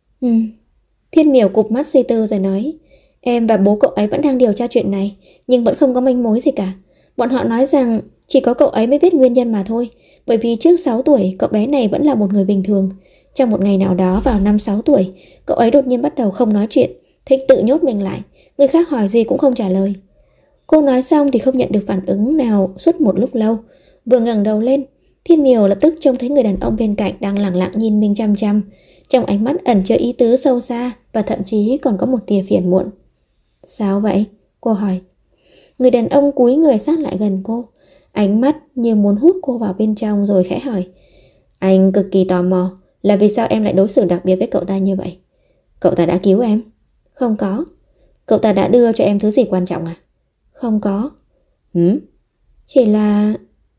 Thiên Miểu cụp mắt suy tư rồi nói. Em và bố cậu ấy vẫn đang điều tra chuyện này, nhưng vẫn không có manh mối gì cả. Bọn họ nói rằng chỉ có cậu ấy mới biết nguyên nhân mà thôi. Bởi vì trước 6 tuổi, cậu bé này vẫn là một người bình thường. Trong một ngày nào đó vào năm 6 tuổi, cậu ấy đột nhiên bắt đầu không nói chuyện, thích tự nhốt mình lại. Người khác hỏi gì cũng không trả lời. Cô nói xong thì không nhận được phản ứng nào suốt một lúc lâu. Vừa ngẩng đầu lên, Thiên Miểu lập tức trông thấy người đàn ông bên cạnh đang lẳng lặng nhìn mình chăm chăm. Trong ánh mắt ẩn chứa ý tứ sâu xa và thậm chí còn có một tia phiền muộn. Sao vậy? Cô hỏi. Người đàn ông cúi người sát lại gần cô, ánh mắt như muốn hút cô vào bên trong rồi khẽ hỏi. Anh cực kỳ tò mò là vì sao em lại đối xử đặc biệt với cậu ta như vậy? Cậu ta đã cứu em? Không có. Cậu ta đã đưa cho em thứ gì quan trọng à? Không có. Chỉ là...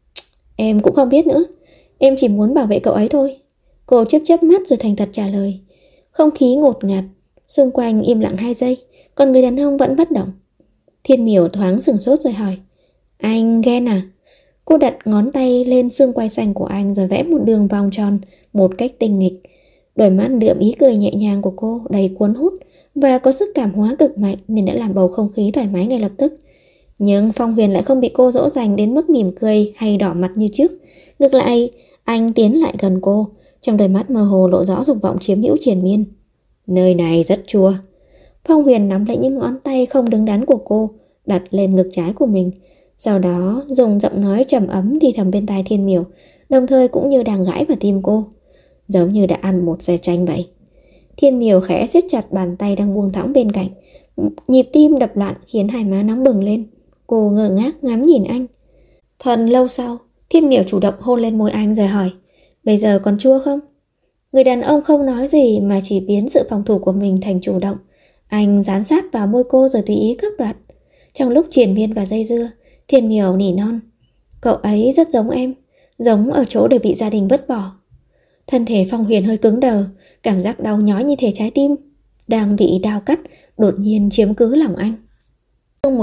Em cũng không biết nữa. Em chỉ muốn bảo vệ cậu ấy thôi. Cô chớp chớp mắt rồi thành thật trả lời. Không khí ngột ngạt, xung quanh im lặng 2 giây, còn người đàn ông vẫn bất động. Thiên Miểu thoáng sửng sốt rồi hỏi. Anh ghen à? Cô đặt ngón tay lên xương quai xanh của anh rồi vẽ một đường vòng tròn một cách tinh nghịch. Đôi mắt đượm ý cười nhẹ nhàng của cô đầy cuốn hút và có sức cảm hóa cực mạnh nên đã làm bầu không khí thoải mái ngay lập tức. Nhưng Phong Huyền lại không bị cô dỗ dành đến mức mỉm cười hay đỏ mặt như trước. Ngược lại, anh tiến lại gần cô, trong đôi mắt mơ hồ lộ rõ dục vọng chiếm hữu triền miên. Nơi này rất chua. Phong Huyền nắm lấy những ngón tay không đứng đắn của cô, đặt lên ngực trái của mình. Sau đó dùng giọng nói trầm ấm thì thầm bên tai Thiên Miểu, đồng thời cũng như đang gãi vào tim cô, giống như đã ăn một xe chanh vậy. Thiên Miểu khẽ siết chặt bàn tay đang buông thõng bên cạnh, nhịp tim đập loạn khiến hai má nóng bừng lên. Cô ngơ ngác ngắm nhìn anh. Thật lâu sau, Thiên Miểu chủ động hôn lên môi anh rồi hỏi, bây giờ còn chua không? Người đàn ông không nói gì mà chỉ biến sự phòng thủ của mình thành chủ động. Anh dán sát vào môi cô rồi tùy ý cướp đoạt. Trong lúc triền miên và dây dưa, Thiên Miểu nỉ non. Cậu ấy rất giống em, giống ở chỗ để bị gia đình vứt bỏ. Thân thể Phong Huyền hơi cứng đờ, cảm giác đau nhói như thể trái tim đang bị đao cắt đột nhiên chiếm cứ lòng anh. Chương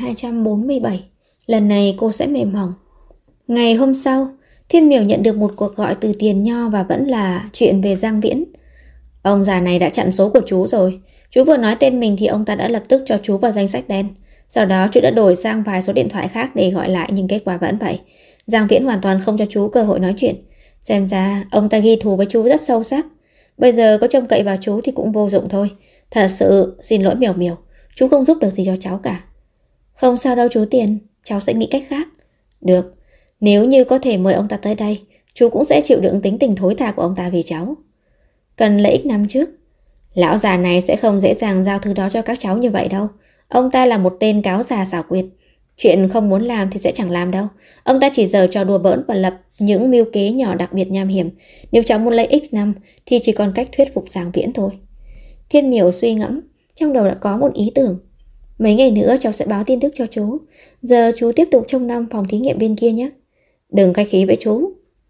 1247, lần này cô sẽ mềm mỏng. Ngày hôm sau, Thiên Miểu nhận được một cuộc gọi từ Tiền Nho và vẫn là chuyện về Giang Viễn. Ông già này đã chặn số của chú rồi. Chú vừa nói tên mình thì ông ta đã lập tức cho chú vào danh sách đen. Sau đó chú đã đổi sang vài số điện thoại khác để gọi lại nhưng kết quả vẫn vậy. Giang Viễn hoàn toàn không cho chú cơ hội nói chuyện. Xem ra ông ta ghi thù với chú rất sâu sắc. Bây giờ có trông cậy vào chú thì cũng vô dụng thôi. Thật sự xin lỗi Miểu Miểu, chú không giúp được gì cho cháu cả. Không sao đâu chú Tiền, cháu sẽ nghĩ cách khác. Được, nếu như có thể mời ông ta tới đây, chú cũng sẽ chịu đựng tính tình thối tha của ông ta vì cháu. Cần lợi ích năm trước. Lão già này sẽ không dễ dàng giao thứ đó cho các cháu như vậy đâu. Ông ta là một tên cáo già xảo quyệt. Chuyện không muốn làm thì sẽ chẳng làm đâu. Ông ta chỉ giở trò đùa bỡn và lập những mưu kế nhỏ đặc biệt nham hiểm. Nếu cháu muốn lấy X5 thì chỉ còn cách thuyết phục Giang Viễn thôi. Thiên Miểu suy ngẫm, trong đầu đã có một ý tưởng. Mấy ngày nữa cháu sẽ báo tin tức cho chú. Giờ chú tiếp tục trông nom phòng thí nghiệm bên kia nhé. Đừng khách khí với chú.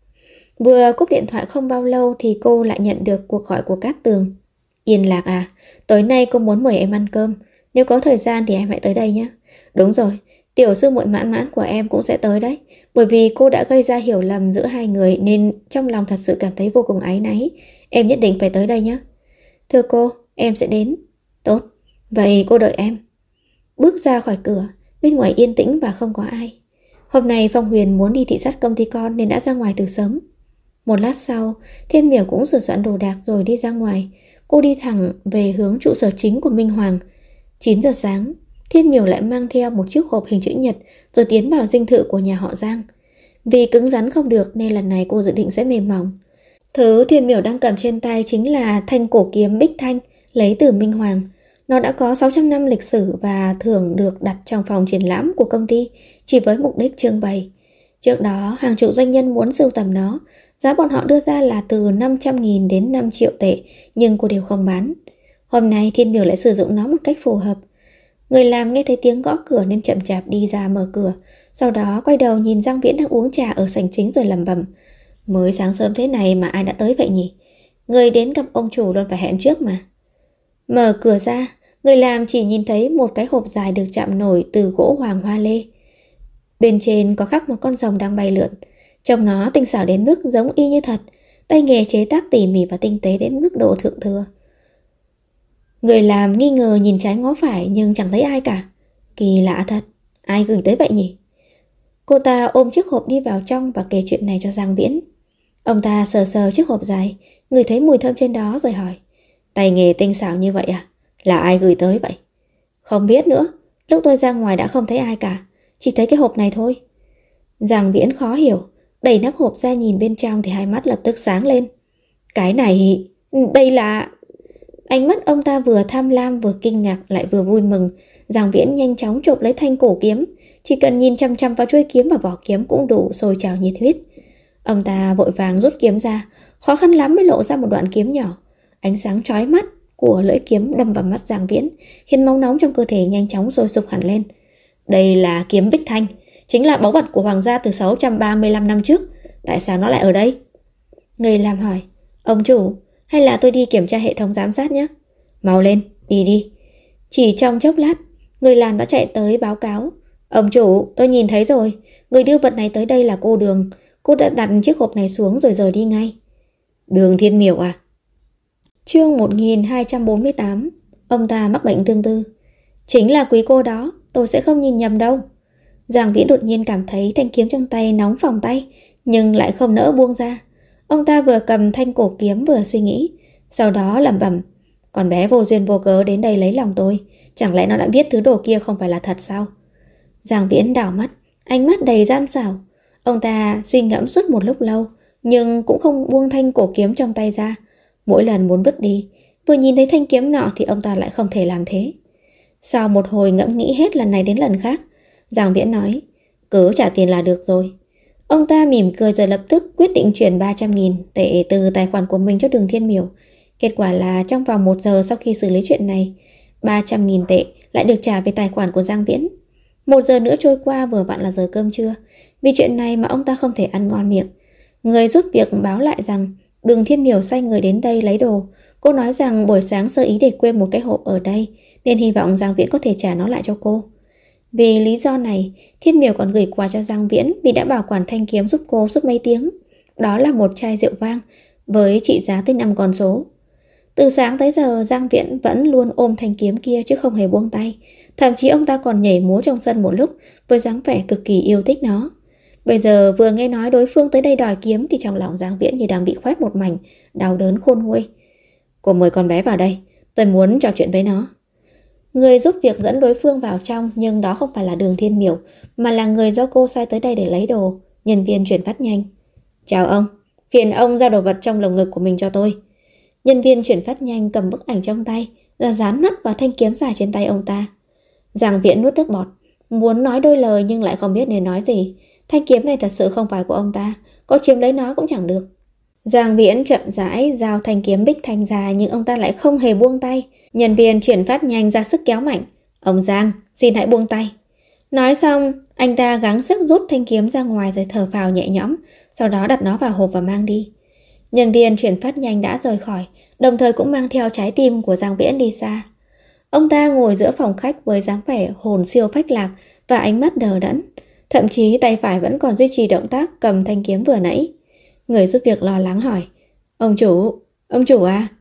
Vừa cúp điện thoại không bao lâu thì cô lại nhận được cuộc gọi của Cát Tường. Yên Lạc à, tối nay cô muốn mời em ăn cơm. Nếu có thời gian thì em hãy tới đây nhé. Đúng rồi, tiểu sư muội Mãn Mãn của em cũng sẽ tới đấy. Bởi vì cô đã gây ra hiểu lầm giữa hai người nên trong lòng thật sự cảm thấy vô cùng áy náy. Em nhất định phải tới đây nhé. Thưa cô, Em sẽ đến. Tốt, vậy cô đợi em. Bước ra khỏi cửa, bên ngoài yên tĩnh và không có ai. Hôm nay Phong Huyền muốn đi thị sát công ty con nên đã ra ngoài từ sớm. Một lát sau, Thiên Miểu cũng sửa soạn đồ đạc rồi đi ra ngoài. Cô đi thẳng về hướng trụ sở chính của Minh Hoàng. 9 giờ sáng, Thiên Miểu lại mang theo một chiếc hộp hình chữ nhật rồi tiến vào dinh thự của nhà họ Giang. Vì cứng rắn không được nên lần này cô dự định sẽ mềm mỏng. Thứ Thiên Miểu đang cầm trên tay chính là thanh cổ kiếm Bích Thanh lấy từ Minh Hoàng. Nó đã có 600 năm lịch sử và thường được đặt trong phòng triển lãm của công ty chỉ với mục đích trưng bày. Trước đó, hàng chục doanh nhân muốn sưu tầm nó. Giá bọn họ đưa ra là từ 500.000 đến 5 triệu tệ, nhưng cô đều không bán. Hôm nay Thiên Miểu lại sử dụng nó một cách phù hợp. Người làm nghe thấy tiếng gõ cửa nên chậm chạp đi ra mở cửa. Sau đó quay đầu nhìn Giang Viễn đang uống trà ở sảnh chính rồi lẩm bẩm. Mới sáng sớm thế này mà ai đã tới vậy nhỉ? Người đến gặp ông chủ luôn phải hẹn trước mà. Mở cửa ra, người làm chỉ nhìn thấy một cái hộp dài được chạm nổi từ gỗ hoàng hoa lê. Bên trên có khắc một con rồng đang bay lượn. Trông nó tinh xảo đến mức giống y như thật. Tay nghề chế tác tỉ mỉ và tinh tế đến mức độ thượng thừa. Người làm nghi ngờ nhìn trái ngó phải nhưng chẳng thấy ai cả. Kỳ lạ thật, ai gửi tới vậy nhỉ? Cô ta ôm chiếc hộp đi vào trong và kể chuyện này cho Giang Viễn. Ông ta sờ sờ chiếc hộp dài, ngửi thấy mùi thơm trên đó rồi hỏi. Tay nghề tinh xảo như vậy à? Là ai gửi tới vậy? Không biết nữa, lúc tôi ra ngoài đã không thấy ai cả, chỉ thấy cái hộp này thôi. Giang Viễn khó hiểu, đẩy nắp hộp ra nhìn bên trong thì hai mắt lập tức sáng lên. Cái này, đây là... Ánh mắt ông ta vừa tham lam vừa kinh ngạc lại vừa vui mừng. Giang Viễn nhanh chóng chộp lấy thanh cổ kiếm. Chỉ cần nhìn chăm chăm vào chuôi kiếm và vỏ kiếm cũng đủ sôi trào nhiệt huyết. Ông ta vội vàng rút kiếm ra, khó khăn lắm mới lộ ra một đoạn kiếm nhỏ. Ánh sáng chói mắt của lưỡi kiếm đâm vào mắt Giang Viễn, khiến máu nóng trong cơ thể nhanh chóng sôi sục hẳn lên. Đây là kiếm Bích Thanh, chính là báu vật của hoàng gia từ 635 năm trước. Tại sao nó lại ở đây? Người làm hỏi. Ông chủ, hay là tôi đi kiểm tra hệ thống giám sát nhé? Mau lên, đi đi. Chỉ trong chốc lát, người làm đã chạy tới báo cáo. Ông chủ, tôi nhìn thấy rồi. Người đưa vật này tới đây là cô Đường. Cô đã đặt chiếc hộp này xuống rồi rời đi ngay. Đường Thiên Miểu à? Chương 1248. Ông ta mắc bệnh tương tư. Chính là quý cô đó, tôi sẽ không nhìn nhầm đâu. Giang Viễn đột nhiên cảm thấy thanh kiếm trong tay nóng phỏng tay, nhưng lại không nỡ buông ra. Ông ta vừa cầm thanh cổ kiếm vừa suy nghĩ, sau đó lẩm bẩm. Con bé vô duyên vô cớ đến đây lấy lòng tôi, chẳng lẽ nó đã biết thứ đồ kia không phải là thật sao? Giang Viễn đảo mắt, ánh mắt đầy gian xảo. Ông ta suy ngẫm suốt một lúc lâu, nhưng cũng không buông thanh cổ kiếm trong tay ra. Mỗi lần muốn vứt đi, vừa nhìn thấy thanh kiếm nọ thì ông ta lại không thể làm thế. Sau một hồi ngẫm nghĩ hết lần này đến lần khác, Giang Viễn nói, cứ trả tiền là được rồi. Ông ta mỉm cười rồi lập tức quyết định chuyển 300.000 tệ từ tài khoản của mình cho Đường Thiên Miểu. Kết quả là trong vòng 1 giờ sau khi xử lý chuyện này, 300.000 tệ lại được trả về tài khoản của Giang Viễn. 1 giờ nữa trôi qua vừa vặn là giờ cơm trưa. Vì chuyện này mà ông ta không thể ăn ngon miệng. Người giúp việc báo lại rằng Đường Thiên Miểu sai người đến đây lấy đồ. Cô nói rằng buổi sáng sơ ý để quên một cái hộp ở đây, nên hy vọng Giang Viễn có thể trả nó lại cho cô. Vì lý do này, Thiên Miểu còn gửi quà cho Giang Viễn vì đã bảo quản thanh kiếm giúp cô suốt mấy tiếng. Đó là một chai rượu vang với trị giá tới 5 con số. Từ sáng tới giờ Giang Viễn vẫn luôn ôm thanh kiếm kia chứ không hề buông tay. Thậm chí ông ta còn nhảy múa trong sân một lúc với dáng vẻ cực kỳ yêu thích nó. Bây giờ vừa nghe nói đối phương tới đây đòi kiếm thì trong lòng Giang Viễn như đang bị khoét một mảnh, đau đớn khôn nguôi. Cô mời con bé vào đây, tôi muốn trò chuyện với nó. Người giúp việc dẫn đối phương vào trong, nhưng đó không phải là Đường Thiên Miểu, mà là người do cô sai tới đây để lấy đồ. Nhân viên chuyển phát nhanh. Chào ông, phiền ông giao đồ vật trong lồng ngực của mình cho tôi. Nhân viên chuyển phát nhanh cầm bức ảnh trong tay, và dán mắt vào thanh kiếm dài trên tay ông ta. Giang Viễn nuốt nước bọt, muốn nói đôi lời nhưng lại không biết nên nói gì. Thanh kiếm này thật sự không phải của ông ta, có chiếm lấy nó cũng chẳng được. Giang Viễn chậm rãi giao thanh kiếm Bích Thanh ra, nhưng ông ta lại không hề buông tay. Nhân viên chuyển phát nhanh ra sức kéo mạnh. Ông Giang, xin hãy buông tay. Nói xong, anh ta gắng sức rút thanh kiếm ra ngoài rồi thở phào nhẹ nhõm, sau đó đặt nó vào hộp và mang đi. Nhân viên chuyển phát nhanh đã rời khỏi, đồng thời cũng mang theo trái tim của Giang Viễn đi xa. Ông ta ngồi giữa phòng khách với dáng vẻ hồn siêu phách lạc và ánh mắt đờ đẫn. Thậm chí tay phải vẫn còn duy trì động tác cầm thanh kiếm vừa nãy. Người giúp việc lo lắng hỏi. Ông chủ à?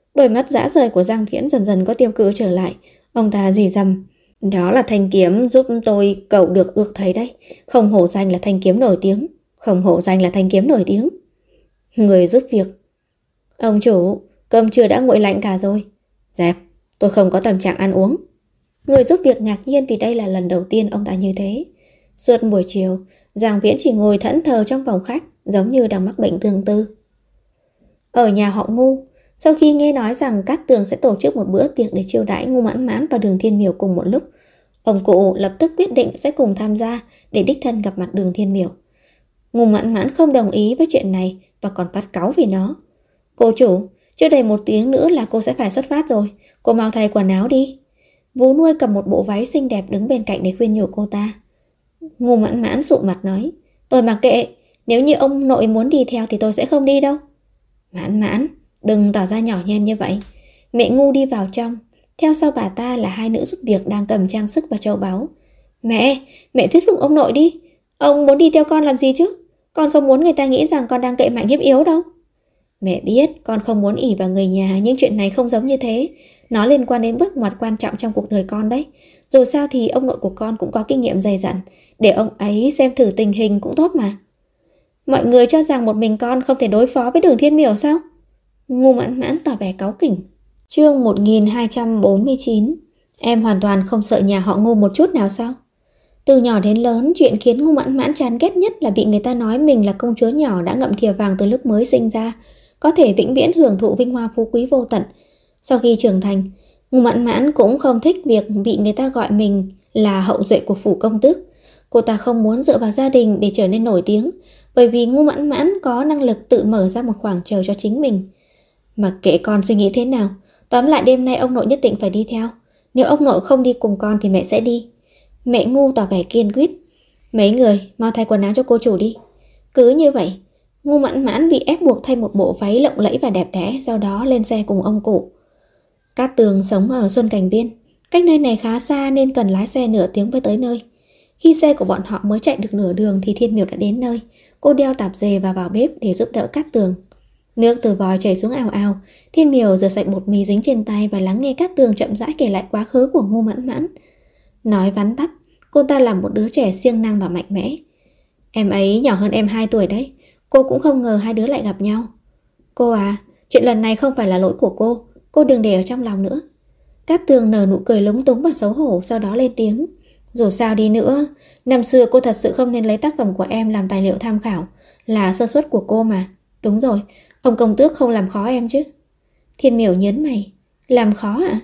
Đôi mắt dã rời của Giang Viễn dần dần có tiêu cự trở lại. Ông ta rì rầm. Đó là thanh kiếm giúp tôi cầu được ước thấy đấy. Không hổ danh là thanh kiếm nổi tiếng. Không hổ danh là thanh kiếm nổi tiếng. Người giúp việc. Ông chủ, cơm trưa đã nguội lạnh cả rồi. Dẹp, tôi không có tâm trạng ăn uống. Người giúp việc ngạc nhiên vì đây là lần đầu tiên ông ta như thế. Suốt buổi chiều, Giang Viễn chỉ ngồi thẫn thờ trong phòng khách, giống như đang mắc bệnh tương tư. Ở nhà họ Ngu, sau khi nghe nói rằng Cát Tường sẽ tổ chức một bữa tiệc để chiêu đãi Ngu Mãn Mãn và Đường Thiên Miểu cùng một lúc, ông cụ lập tức quyết định sẽ cùng tham gia để đích thân gặp mặt Đường Thiên Miểu. Ngu Mãn Mãn không đồng ý với chuyện này và còn phát cáu vì nó. Cô chủ, chưa đầy 1 tiếng nữa là cô sẽ phải xuất phát rồi, cô mau thay quần áo đi. Vú nuôi cầm một bộ váy xinh đẹp đứng bên cạnh để khuyên nhủ cô ta. Ngu Mãn Mãn sụ mặt nói, tôi mặc kệ, nếu như ông nội muốn đi theo thì tôi sẽ không đi đâu. Mãn Mãn, đừng tỏ ra nhỏ nhen như vậy. Mẹ Ngu đi vào trong, theo sau bà ta là 2 nữ giúp việc đang cầm trang sức và châu báu. Mẹ thuyết phục ông nội đi. Ông muốn đi theo con làm gì chứ? Con không muốn người ta nghĩ rằng con đang cậy mạnh hiếp yếu đâu. Mẹ biết con không muốn ỷ vào người nhà, nhưng chuyện này không giống như thế. Nó liên quan đến bước ngoặt quan trọng trong cuộc đời con đấy. Dù sao thì ông nội của con cũng có kinh nghiệm dày dặn, để ông ấy xem thử tình hình cũng tốt mà. Mọi người cho rằng một mình con không thể đối phó với Đường Thiên Miểu sao? Ngu Mãn Mãn tỏ vẻ cáu kỉnh. Chương 1249. Em hoàn toàn không sợ nhà họ Ngu một chút nào sao? Từ nhỏ đến lớn, chuyện khiến Ngu Mãn Mãn chán ghét nhất là bị người ta nói mình là công chúa nhỏ đã ngậm thìa vàng từ lúc mới sinh ra, có thể vĩnh viễn hưởng thụ vinh hoa phú quý vô tận. Sau khi trưởng thành, Ngu Mãn Mãn cũng không thích việc bị người ta gọi mình là hậu duệ của phủ công tước. Cô ta không muốn dựa vào gia đình để trở nên nổi tiếng, bởi vì Ngu Mãn Mãn có năng lực tự mở ra một khoảng trời cho chính mình. Mặc kệ con suy nghĩ thế nào, tóm lại đêm nay ông nội nhất định phải đi theo. Nếu ông nội không đi cùng con thì mẹ sẽ đi. Mẹ Ngu tỏ vẻ kiên quyết. Mấy người mau thay quần áo cho cô chủ đi. Cứ như vậy, Ngu Mãn Mãn bị ép buộc thay một bộ váy lộng lẫy và đẹp đẽ, sau đó lên xe cùng ông cụ. Cát Tường sống ở Xuân Cảnh Viên, cách nơi này khá xa nên cần lái xe nửa tiếng mới tới nơi. Khi xe của bọn họ mới chạy được nửa đường thì Thiên Miểu đã đến nơi. Cô đeo tạp dề và vào bếp để giúp đỡ Cát Tường. Nước từ vòi chảy xuống ào ào. Thiên Miểu rửa sạch bột mì dính trên tay và lắng nghe Cát Tường chậm rãi kể lại quá khứ của Ngu Mãn Mãn. Nói vắn tắt, cô ta là một đứa trẻ siêng năng và mạnh mẽ. Em ấy nhỏ hơn em 2 tuổi đấy. Cô cũng không ngờ hai đứa lại gặp nhau. Cô à, chuyện lần này không phải là lỗi của cô đừng để ở trong lòng nữa. Cát Tường nở nụ cười lúng túng và xấu hổ, sau đó lên tiếng. Dù sao đi nữa, năm xưa cô thật sự không nên lấy tác phẩm của em làm tài liệu tham khảo, là sơ suất của cô mà. Đúng rồi, ông công tước không làm khó em chứ? Thiên Miểu nhớn mày. Làm khó ạ?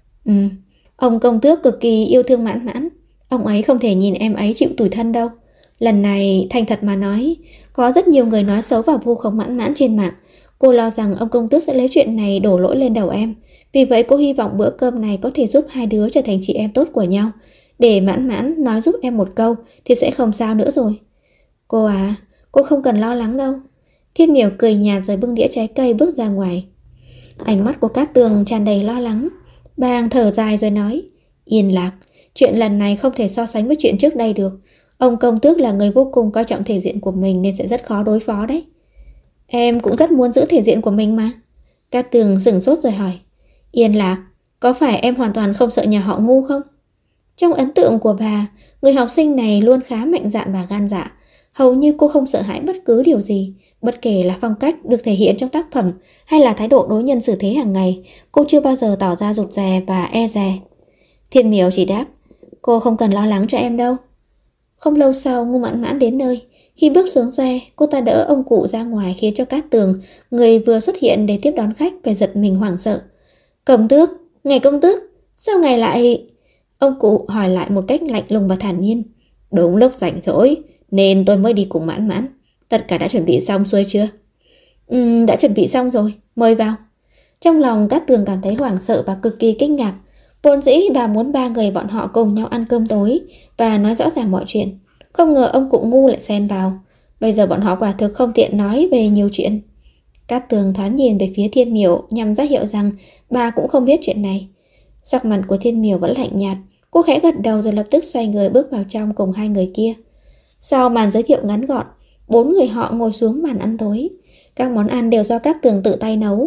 Ông công tước cực kỳ yêu thương Mãn Mãn. Ông ấy không thể nhìn em ấy chịu tủi thân đâu. Lần này, thành thật mà nói, có rất nhiều người nói xấu và vu khống Mãn Mãn trên mạng. Cô lo rằng ông công tước sẽ lấy chuyện này đổ lỗi lên đầu em. Vì vậy cô hy vọng bữa cơm này có thể giúp hai đứa trở thành chị em tốt của nhau. Để Mãn Mãn nói giúp em một câu thì sẽ không sao nữa rồi. Cô à, cô không cần lo lắng đâu. Thiên Miểu cười nhạt rồi bưng đĩa trái cây bước ra ngoài. Ánh mắt của Cát Tường tràn đầy lo lắng. Bàng thở dài rồi nói, Yên Lạc, chuyện lần này không thể so sánh với chuyện trước đây được. Ông công tước là người vô cùng coi trọng thể diện của mình nên sẽ rất khó đối phó đấy. Em cũng rất muốn giữ thể diện của mình mà. Cát Tường sửng sốt rồi hỏi, Yên Lạc, có phải em hoàn toàn không sợ nhà họ Ngu không? Trong ấn tượng của bà, người học sinh này luôn khá mạnh dạn và gan dạ. Hầu như cô không sợ hãi bất cứ điều gì, bất kể là phong cách được thể hiện trong tác phẩm hay là thái độ đối nhân xử thế hàng ngày, cô chưa bao giờ tỏ ra rụt rè và e dè. Thiên Miểu chỉ đáp, cô không cần lo lắng cho em đâu. Không lâu sau, Ngu Mãn Mãn đến nơi. Khi bước xuống xe, cô ta đỡ ông cụ ra ngoài khiến cho Cát Tường, người vừa xuất hiện để tiếp đón khách, phải giật mình hoảng sợ. Công tước, ngài công tước, sao ngài lại... Ông cụ hỏi lại một cách lạnh lùng và thản nhiên. Đúng lúc rảnh rỗi, nên tôi mới đi cùng Mãn Mãn. Tất cả đã chuẩn bị xong xuôi chưa? Đã chuẩn bị xong rồi, mời vào. Trong lòng Cát Tường cảm thấy hoảng sợ và cực kỳ kinh ngạc. Vốn dĩ bà muốn 3 người bọn họ cùng nhau ăn cơm tối và nói rõ ràng mọi chuyện. Không ngờ ông cụ Ngu lại xen vào. Bây giờ bọn họ quả thực không tiện nói về nhiều chuyện. Cát Tường thoáng nhìn về phía Thiên Miểu nhằm ra hiệu rằng bà cũng không biết chuyện này. Sắc mặt của Thiên Miểu vẫn lạnh nhạt. Cô khẽ gật đầu rồi lập tức xoay người bước vào trong cùng 2 người kia. Sau màn giới thiệu ngắn gọn, 4 người họ ngồi xuống bàn ăn tối. Các món ăn đều do Cát Tường tự tay nấu.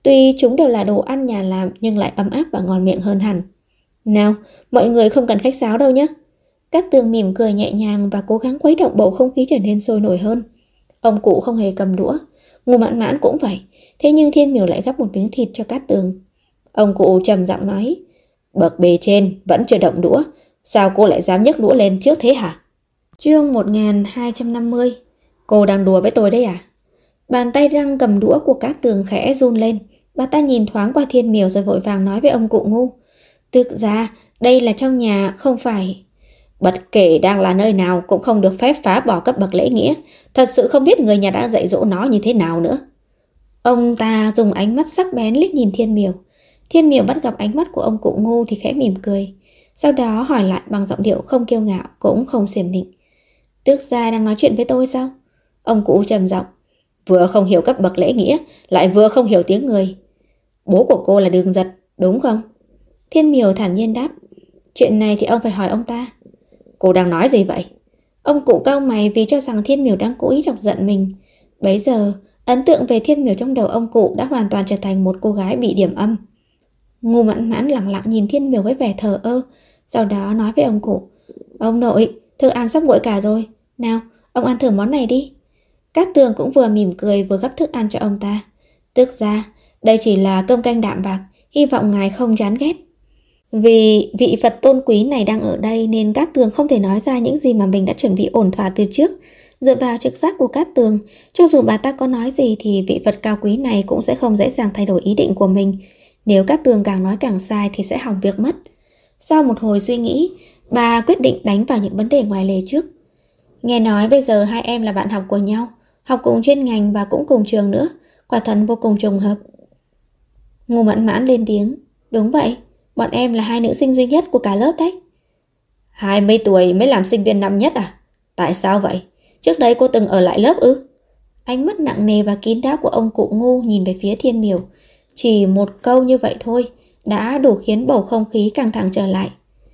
Tuy chúng đều là đồ ăn nhà làm nhưng lại ấm áp và ngon miệng hơn hẳn. Nào, mọi người không cần khách sáo đâu nhé. Cát Tường mỉm cười nhẹ nhàng và cố gắng khuấy động bầu không khí trở nên sôi nổi hơn. Ông cụ không hề cầm đũa, Ngô Mãn Mãn cũng vậy. Thế nhưng Thiên Miểu lại gắp một miếng thịt cho Cát Tường. Ông cụ trầm giọng nói, bậc bề trên vẫn chưa động đũa, sao cô lại dám nhấc đũa lên trước thế hả? Chương 1250. Cô đang đùa với tôi đấy à? Bàn tay răng cầm đũa của Cát Tường khẽ run lên. Bà ta nhìn thoáng qua Thiên Miểu rồi vội vàng nói với ông cụ ngu, thực ra đây là trong nhà, không phải. Bất kể đang là nơi nào cũng không được phép phá bỏ cấp bậc lễ nghĩa. Thật sự không biết người nhà đã dạy dỗ nó như thế nào nữa. Ông ta dùng ánh mắt sắc bén liếc nhìn Thiên Miểu. Thiên Miểu bắt gặp ánh mắt của ông cụ ngu thì khẽ mỉm cười. Sau đó hỏi lại bằng giọng điệu không kiêu ngạo cũng không xiểm nịnh, Tước gia đang nói chuyện với tôi sao? Ông cụ trầm giọng, vừa không hiểu cấp bậc lễ nghĩa, lại vừa không hiểu tiếng người. Bố của cô là Đường Giật, đúng không? Thiên Miểu thản nhiên đáp, chuyện này thì ông phải hỏi ông ta. Cô đang nói gì vậy? Ông cụ cau mày vì cho rằng Thiên Miểu đang cố ý chọc giận mình. Bấy giờ, ấn tượng về Thiên Miểu trong đầu ông cụ đã hoàn toàn trở thành một cô gái bị điểm âm. Ngô Mãn Mãn lặng lặng nhìn Thiên Miểu với vẻ thờ ơ, sau đó nói với ông cụ, ông nội, thức ăn sắp nguội cả rồi. Nào, ông ăn thử món này đi. Cát Tường cũng vừa mỉm cười vừa gắp thức ăn cho ông ta. Tước gia, đây chỉ là cơm canh đạm bạc, hy vọng ngài không chán ghét. Vì vị Phật tôn quý này đang ở đây nên Cát Tường không thể nói ra những gì mà mình đã chuẩn bị ổn thỏa từ trước. Dựa vào trực giác của Cát Tường, cho dù bà ta có nói gì thì vị Phật cao quý này cũng sẽ không dễ dàng thay đổi ý định của mình. Nếu Cát Tường càng nói càng sai thì sẽ hỏng việc mất. Sau một hồi suy nghĩ, bà quyết định đánh vào những vấn đề ngoài lề trước. Nghe nói bây giờ hai em là bạn học của nhau, học cùng chuyên ngành và cũng cùng trường nữa, quả thật vô cùng trùng hợp. Ngô Mãn Mãn lên tiếng, đúng vậy, bọn em là hai nữ sinh duy nhất của cả lớp đấy. 20 tuổi mới làm sinh viên năm nhất à? Tại sao vậy? Trước đây cô từng ở lại lớp ư? Ánh mắt nặng nề và kín đáo của ông cụ ngu nhìn về phía Thiên Miểu. Chỉ một câu như vậy thôi đã đủ khiến bầu không khí căng thẳng trở lại.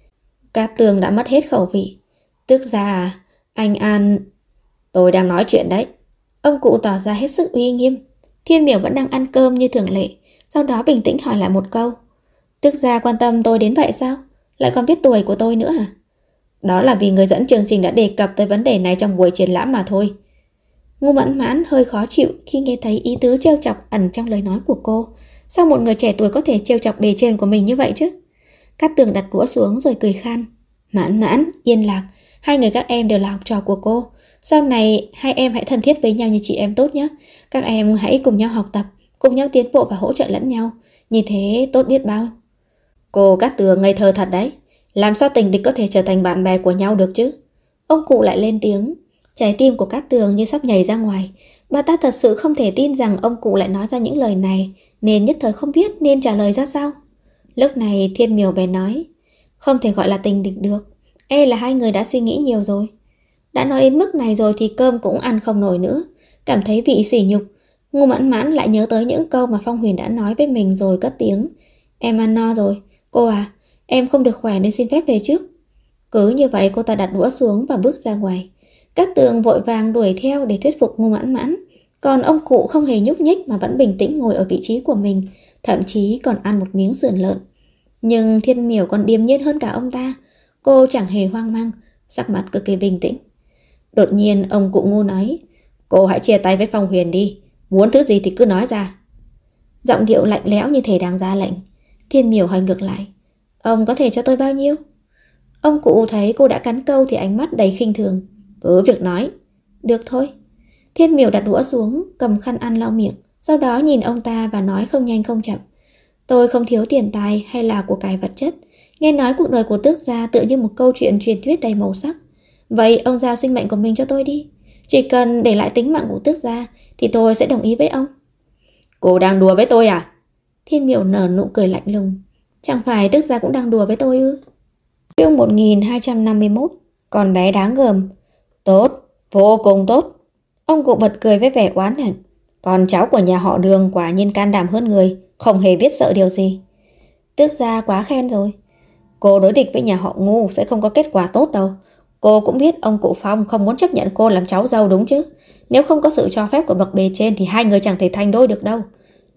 Cát Tường đã mất hết khẩu vị. Tức ra anh An... Tôi đang nói chuyện đấy. Ông cụ tỏ ra hết sức uy nghiêm. Thiên Miểu vẫn đang ăn cơm như thường lệ, sau đó bình tĩnh hỏi lại một câu. Tức ra quan tâm tôi đến vậy sao? Lại còn biết tuổi của tôi nữa à? Đó là vì người dẫn chương trình đã đề cập tới vấn đề này trong buổi triển lãm mà thôi. Ngô Mãn Mãn hơi khó chịu khi nghe thấy ý tứ trêu chọc ẩn trong lời nói của cô. Sao một người trẻ tuổi có thể trêu chọc bề trên của mình như vậy chứ? Cát Tường đặt đũa xuống rồi cười khan. Mãn Mãn, Yên Lạc, hai người các em đều là học trò của cô. Sau này hai em hãy thân thiết với nhau như chị em tốt nhé. Các em hãy cùng nhau học tập, cùng nhau tiến bộ và hỗ trợ lẫn nhau. Như thế tốt biết bao. Cô Cát Tường ngây thơ thật đấy. Làm sao tình địch có thể trở thành bạn bè của nhau được chứ? Ông cụ lại lên tiếng. Trái tim của Cát Tường như sắp nhảy ra ngoài. Bà ta thật sự không thể tin rằng ông cụ lại nói ra những lời này, nên nhất thời không biết nên trả lời ra sao. Lúc này Thiên Miểu bèn nói, không thể gọi là tình địch được. E là hai người đã suy nghĩ nhiều rồi. Đã nói đến mức này rồi thì cơm cũng ăn không nổi nữa. Cảm thấy vị sỉ nhục, Ngô Mãn Mãn lại nhớ tới những câu mà Phong Huyền đã nói với mình rồi cất tiếng. Em ăn no rồi. Cô à, em không được khỏe nên xin phép về trước. Cứ như vậy cô ta đặt đũa xuống và bước ra ngoài. Cát Tường vội vàng đuổi theo để thuyết phục Ngô Mãn Mãn. Còn ông cụ không hề nhúc nhích mà vẫn bình tĩnh ngồi ở vị trí của mình, thậm chí còn ăn một miếng sườn lợn. Nhưng Thiên Miểu còn điềm nhiên hơn cả ông ta. Cô chẳng hề hoang mang, sắc mặt cực kỳ bình tĩnh. Đột nhiên ông cụ ngu nói, cô hãy chia tay với Phong Huyền đi, muốn thứ gì thì cứ nói ra. Giọng điệu lạnh lẽo như thể đang ra lệnh. Thiên Miểu hỏi ngược lại, ông có thể cho tôi bao nhiêu? Ông cụ thấy cô đã cắn câu thì ánh mắt đầy khinh thường. Cứ việc nói. Được thôi. Thiên Miểu đặt đũa xuống, cầm khăn ăn lau miệng, sau đó nhìn ông ta và nói không nhanh không chậm. Tôi không thiếu tiền tài hay là của cải vật chất. Nghe nói cuộc đời của Tước gia tựa như một câu chuyện truyền thuyết đầy màu sắc. Vậy ông giao sinh mệnh của mình cho tôi đi. Chỉ cần để lại tính mạng của Tước gia thì tôi sẽ đồng ý với ông. Cô đang đùa với tôi à? Thiên Miểu nở nụ cười lạnh lùng. Chẳng phải Tước gia cũng đang đùa với tôi ư? Chương 1251. Con bé đáng gờm. Tốt, vô cùng tốt. Ông cụ bật cười với vẻ oán hận. Con cháu của nhà họ Đường quả nhiên can đảm hơn người, không hề biết sợ điều gì. Tước gia quá khen rồi. Cô đối địch với nhà họ Ngu sẽ không có kết quả tốt đâu. Cô cũng biết ông cụ Phong không muốn chấp nhận cô làm cháu dâu đúng chứ. Nếu không có sự cho phép của bậc bề trên thì hai người chẳng thể thành đôi được đâu.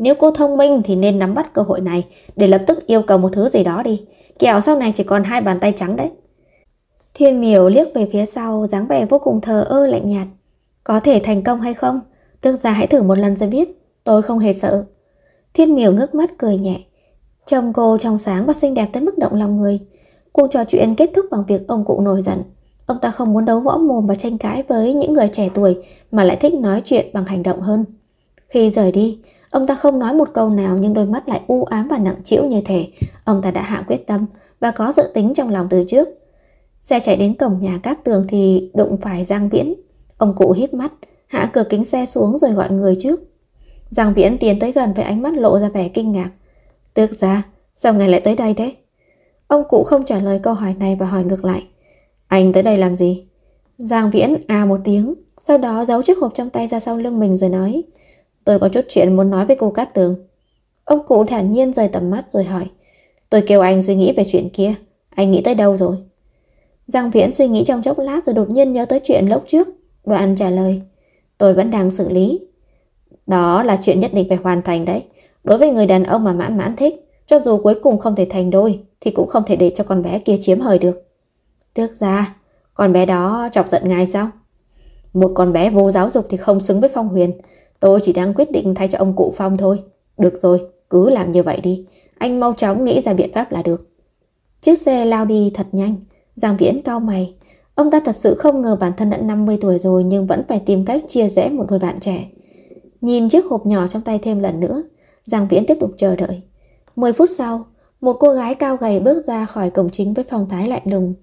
Nếu cô thông minh thì nên nắm bắt cơ hội này để lập tức yêu cầu một thứ gì đó đi. Kẻo sau này chỉ còn 2 bàn tay trắng đấy. Thiên Miểu liếc về phía sau, dáng vẻ vô cùng thờ ơ lạnh nhạt. Có thể thành công hay không? Tước gia hãy thử một lần rồi biết. Tôi không hề sợ. Thiên Miểu ngước mắt cười nhẹ. Trông cô trong sáng và xinh đẹp tới mức động lòng người. Cuộc trò chuyện kết thúc bằng việc ông cụ nổi giận. Ông ta không muốn đấu võ mồm và tranh cãi với những người trẻ tuổi mà lại thích nói chuyện bằng hành động hơn. Khi rời đi, ông ta không nói một câu nào nhưng đôi mắt lại u ám và nặng trĩu như thể ông ta đã hạ quyết tâm và có dự tính trong lòng từ trước. Xe chạy đến cổng nhà Cát Tường thì đụng phải Giang Viễn. Ông cụ híp mắt, hạ cửa kính xe xuống rồi gọi người trước. Giang Viễn tiến tới gần với ánh mắt lộ ra vẻ kinh ngạc. Tước gia, sao ngài lại tới đây thế? Ông cụ không trả lời câu hỏi này và hỏi ngược lại. Anh tới đây làm gì? Giang Viễn một tiếng, sau đó giấu chiếc hộp trong tay ra sau lưng mình rồi nói. Tôi có chút chuyện muốn nói với cô Cát Tường. Ông cụ thản nhiên rời tầm mắt rồi hỏi. Tôi kêu anh suy nghĩ về chuyện kia. Anh nghĩ tới đâu rồi? Giang Viễn suy nghĩ trong chốc lát rồi đột nhiên nhớ tới chuyện lúc trước. Đoạn trả lời. Tôi vẫn đang xử lý. Đó là chuyện nhất định phải hoàn thành đấy. Đối với người đàn ông mà Mãn Mãn thích, cho dù cuối cùng không thể thành đôi thì cũng không thể để cho con bé kia chiếm hời được. Tước gia, con bé đó chọc giận ngài sao? Một con bé vô giáo dục thì không xứng với Phong Huyền. Tôi chỉ đang quyết định thay cho ông cụ Phong thôi. Được rồi, cứ làm như vậy đi. Anh mau chóng nghĩ ra biện pháp là được. Chiếc xe lao đi thật nhanh. Giang Viễn cau mày. Ông ta thật sự không ngờ bản thân đã 50 tuổi rồi nhưng vẫn phải tìm cách chia rẽ một đôi bạn trẻ. Nhìn chiếc hộp nhỏ trong tay thêm lần nữa, Giang Viễn tiếp tục chờ đợi. 10 phút sau, một cô gái cao gầy bước ra khỏi cổng chính với phong thái lạnh lùng.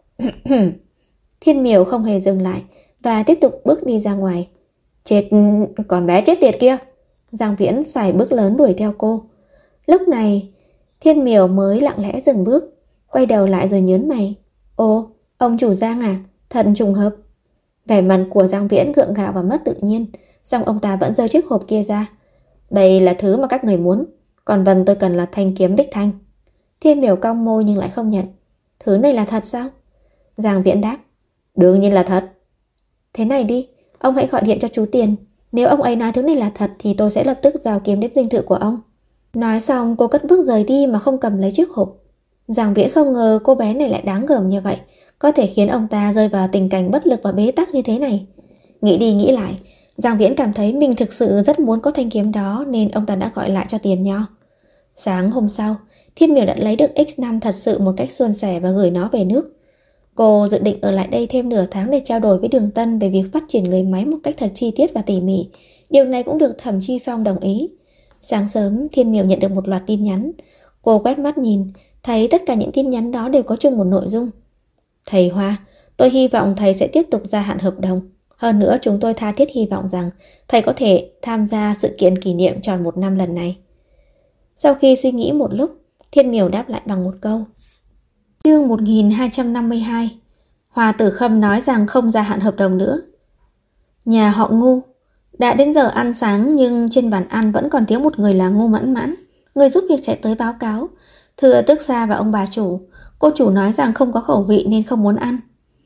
Thiên Miểu không hề dừng lại và tiếp tục bước đi ra ngoài. Chết, con bé chết tiệt kia! Giang Viễn sải bước lớn đuổi theo cô. Lúc này, Thiên Miểu mới lặng lẽ dừng bước, quay đầu lại rồi nhớn mày. Ồ, ông chủ Giang à, thật trùng hợp. Vẻ mặt của Giang Viễn gượng gạo và mất tự nhiên, song ông ta vẫn giơ chiếc hộp kia ra. Đây là thứ mà các người muốn, còn vần tôi cần là thanh kiếm Bích Thanh. Thiên Miểu cong môi nhưng lại không nhận. Thứ này là thật sao? Giang Viễn đáp. Đương nhiên là thật. Thế này đi, ông hãy gọi điện cho chú Tiền. Nếu ông ấy nói thứ này là thật thì tôi sẽ lập tức giao kiếm đến dinh thự của ông. Nói xong cô cất bước rời đi mà không cầm lấy chiếc hộp. Giang Viễn không ngờ cô bé này lại đáng gờm như vậy, có thể khiến ông ta rơi vào tình cảnh bất lực và bế tắc như thế này. Nghĩ đi nghĩ lại, Giang Viễn cảm thấy mình thực sự rất muốn có thanh kiếm đó nên ông ta đã gọi lại cho Tiền Nho. Sáng hôm sau, Thiên Miểu đã lấy được X5 thật sự một cách suôn sẻ và gửi nó về nước. Cô dự định ở lại đây thêm nửa tháng để trao đổi với Đường Tân về việc phát triển người máy một cách thật chi tiết và tỉ mỉ. Điều này cũng được Thẩm Chi Phong đồng ý. Sáng sớm, Thiên Miểu nhận được một loạt tin nhắn. Cô quét mắt nhìn, thấy tất cả những tin nhắn đó đều có chung một nội dung. Thầy Hoa, tôi hy vọng thầy sẽ tiếp tục gia hạn hợp đồng. Hơn nữa chúng tôi tha thiết hy vọng rằng thầy có thể tham gia sự kiện kỷ niệm tròn 1 năm lần này. Sau khi suy nghĩ một lúc, Thiên Miểu đáp lại bằng một câu. Chương 1252. Hoa Tử Khâm nói rằng không gia hạn hợp đồng nữa. Nhà họ Ngu. Đã đến giờ ăn sáng nhưng trên bàn ăn vẫn còn thiếu một người là Ngu Mãn Mãn. Người giúp việc chạy tới báo cáo. Thưa tước gia và ông bà chủ, cô chủ nói rằng không có khẩu vị nên không muốn ăn.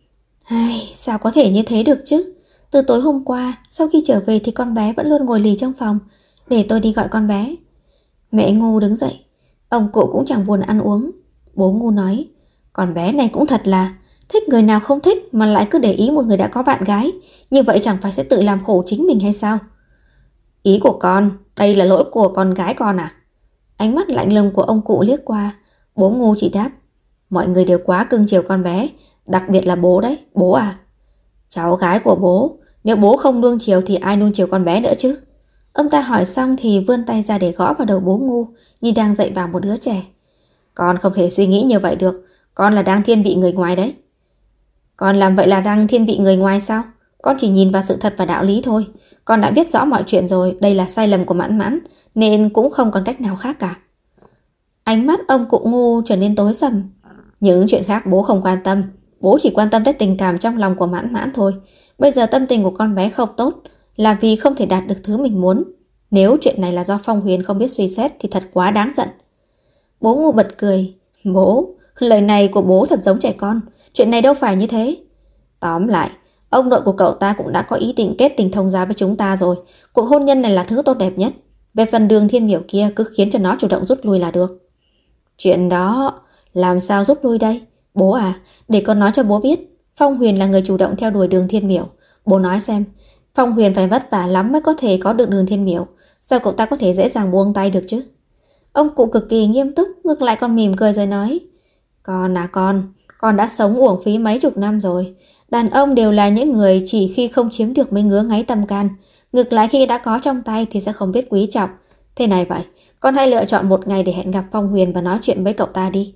Sao có thể như thế được chứ? Từ tối hôm qua, sau khi trở về thì con bé vẫn luôn ngồi lì trong phòng. Để tôi đi gọi con bé. Mẹ Ngu đứng dậy. Ông cụ cũng chẳng buồn ăn uống. Bố Ngu nói, con bé này cũng thật là thích người nào không thích mà lại cứ để ý một người đã có bạn gái. Như vậy chẳng phải sẽ tự làm khổ chính mình hay sao? Ý của con, đây là lỗi của con gái con à? Ánh mắt lạnh lùng của ông cụ liếc qua. Bố Ngu chỉ đáp, mọi người đều quá cưng chiều con bé, đặc biệt là bố đấy, bố à. Cháu gái của bố, nếu bố không nuông chiều thì ai nuông chiều con bé nữa chứ? Ông ta hỏi xong thì vươn tay ra để gõ vào đầu bố Ngu như đang dạy bảo một đứa trẻ. Con không thể suy nghĩ như vậy được, con là đang thiên vị người ngoài đấy. Con làm vậy là đang thiên vị người ngoài sao? Con chỉ nhìn vào sự thật và đạo lý thôi. Con đã biết rõ mọi chuyện rồi, đây là sai lầm của Mãn Mãn, nên cũng không còn cách nào khác cả. Ánh mắt ông cụ Ngu trở nên tối sầm. Những chuyện khác bố không quan tâm, bố chỉ quan tâm tới tình cảm trong lòng của Mãn Mãn thôi. Bây giờ tâm tình của con bé không tốt là vì không thể đạt được thứ mình muốn. Nếu chuyện này là do Phong Huyền không biết suy xét thì thật quá đáng giận. Bố Ngu bật cười. Bố, lời này của bố thật giống trẻ con. Chuyện này đâu phải như thế. Tóm lại, ông nội của cậu ta cũng đã có ý định kết tình thông gia với chúng ta rồi. Cuộc hôn nhân này là thứ tốt đẹp nhất. Về phần Đường Thiên Miểu kia cứ khiến cho nó chủ động rút lui là được. Chuyện đó làm sao rút lui đây? Bố à, để con nói cho bố biết, Phong Huyền là người chủ động theo đuổi Đường Thiên Miểu. Bố nói xem, Phong Huyền phải vất vả lắm mới có thể có được Đường Thiên Miểu, sao cậu ta có thể dễ dàng buông tay được chứ? Ông cụ cực kỳ nghiêm túc, ngược lại còn mỉm cười rồi nói, con à con đã sống uổng phí mấy chục năm rồi. Đàn ông đều là những người chỉ khi không chiếm được mới ngứa ngáy tâm can, ngược lại khi đã có trong tay thì sẽ không biết quý trọng. Thế này vậy, con hãy lựa chọn một ngày để hẹn gặp Phong Huyền và nói chuyện với cậu ta đi.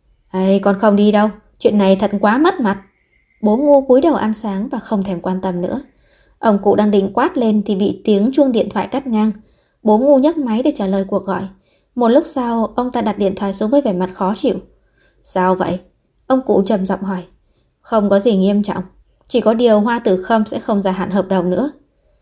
Ê, con không đi đâu, chuyện này thật quá mất mặt. Bố Ngu cúi đầu ăn sáng và không thèm quan tâm nữa. Ông cụ đang định quát lên thì bị tiếng chuông điện thoại cắt ngang. Bố Ngu nhấc máy để trả lời cuộc gọi. Một lúc sau, ông ta đặt điện thoại xuống với vẻ mặt khó chịu. Sao vậy? Ông cụ trầm giọng hỏi. Không có gì nghiêm trọng, chỉ có điều Hoa Tử Khâm sẽ không gia hạn hợp đồng nữa.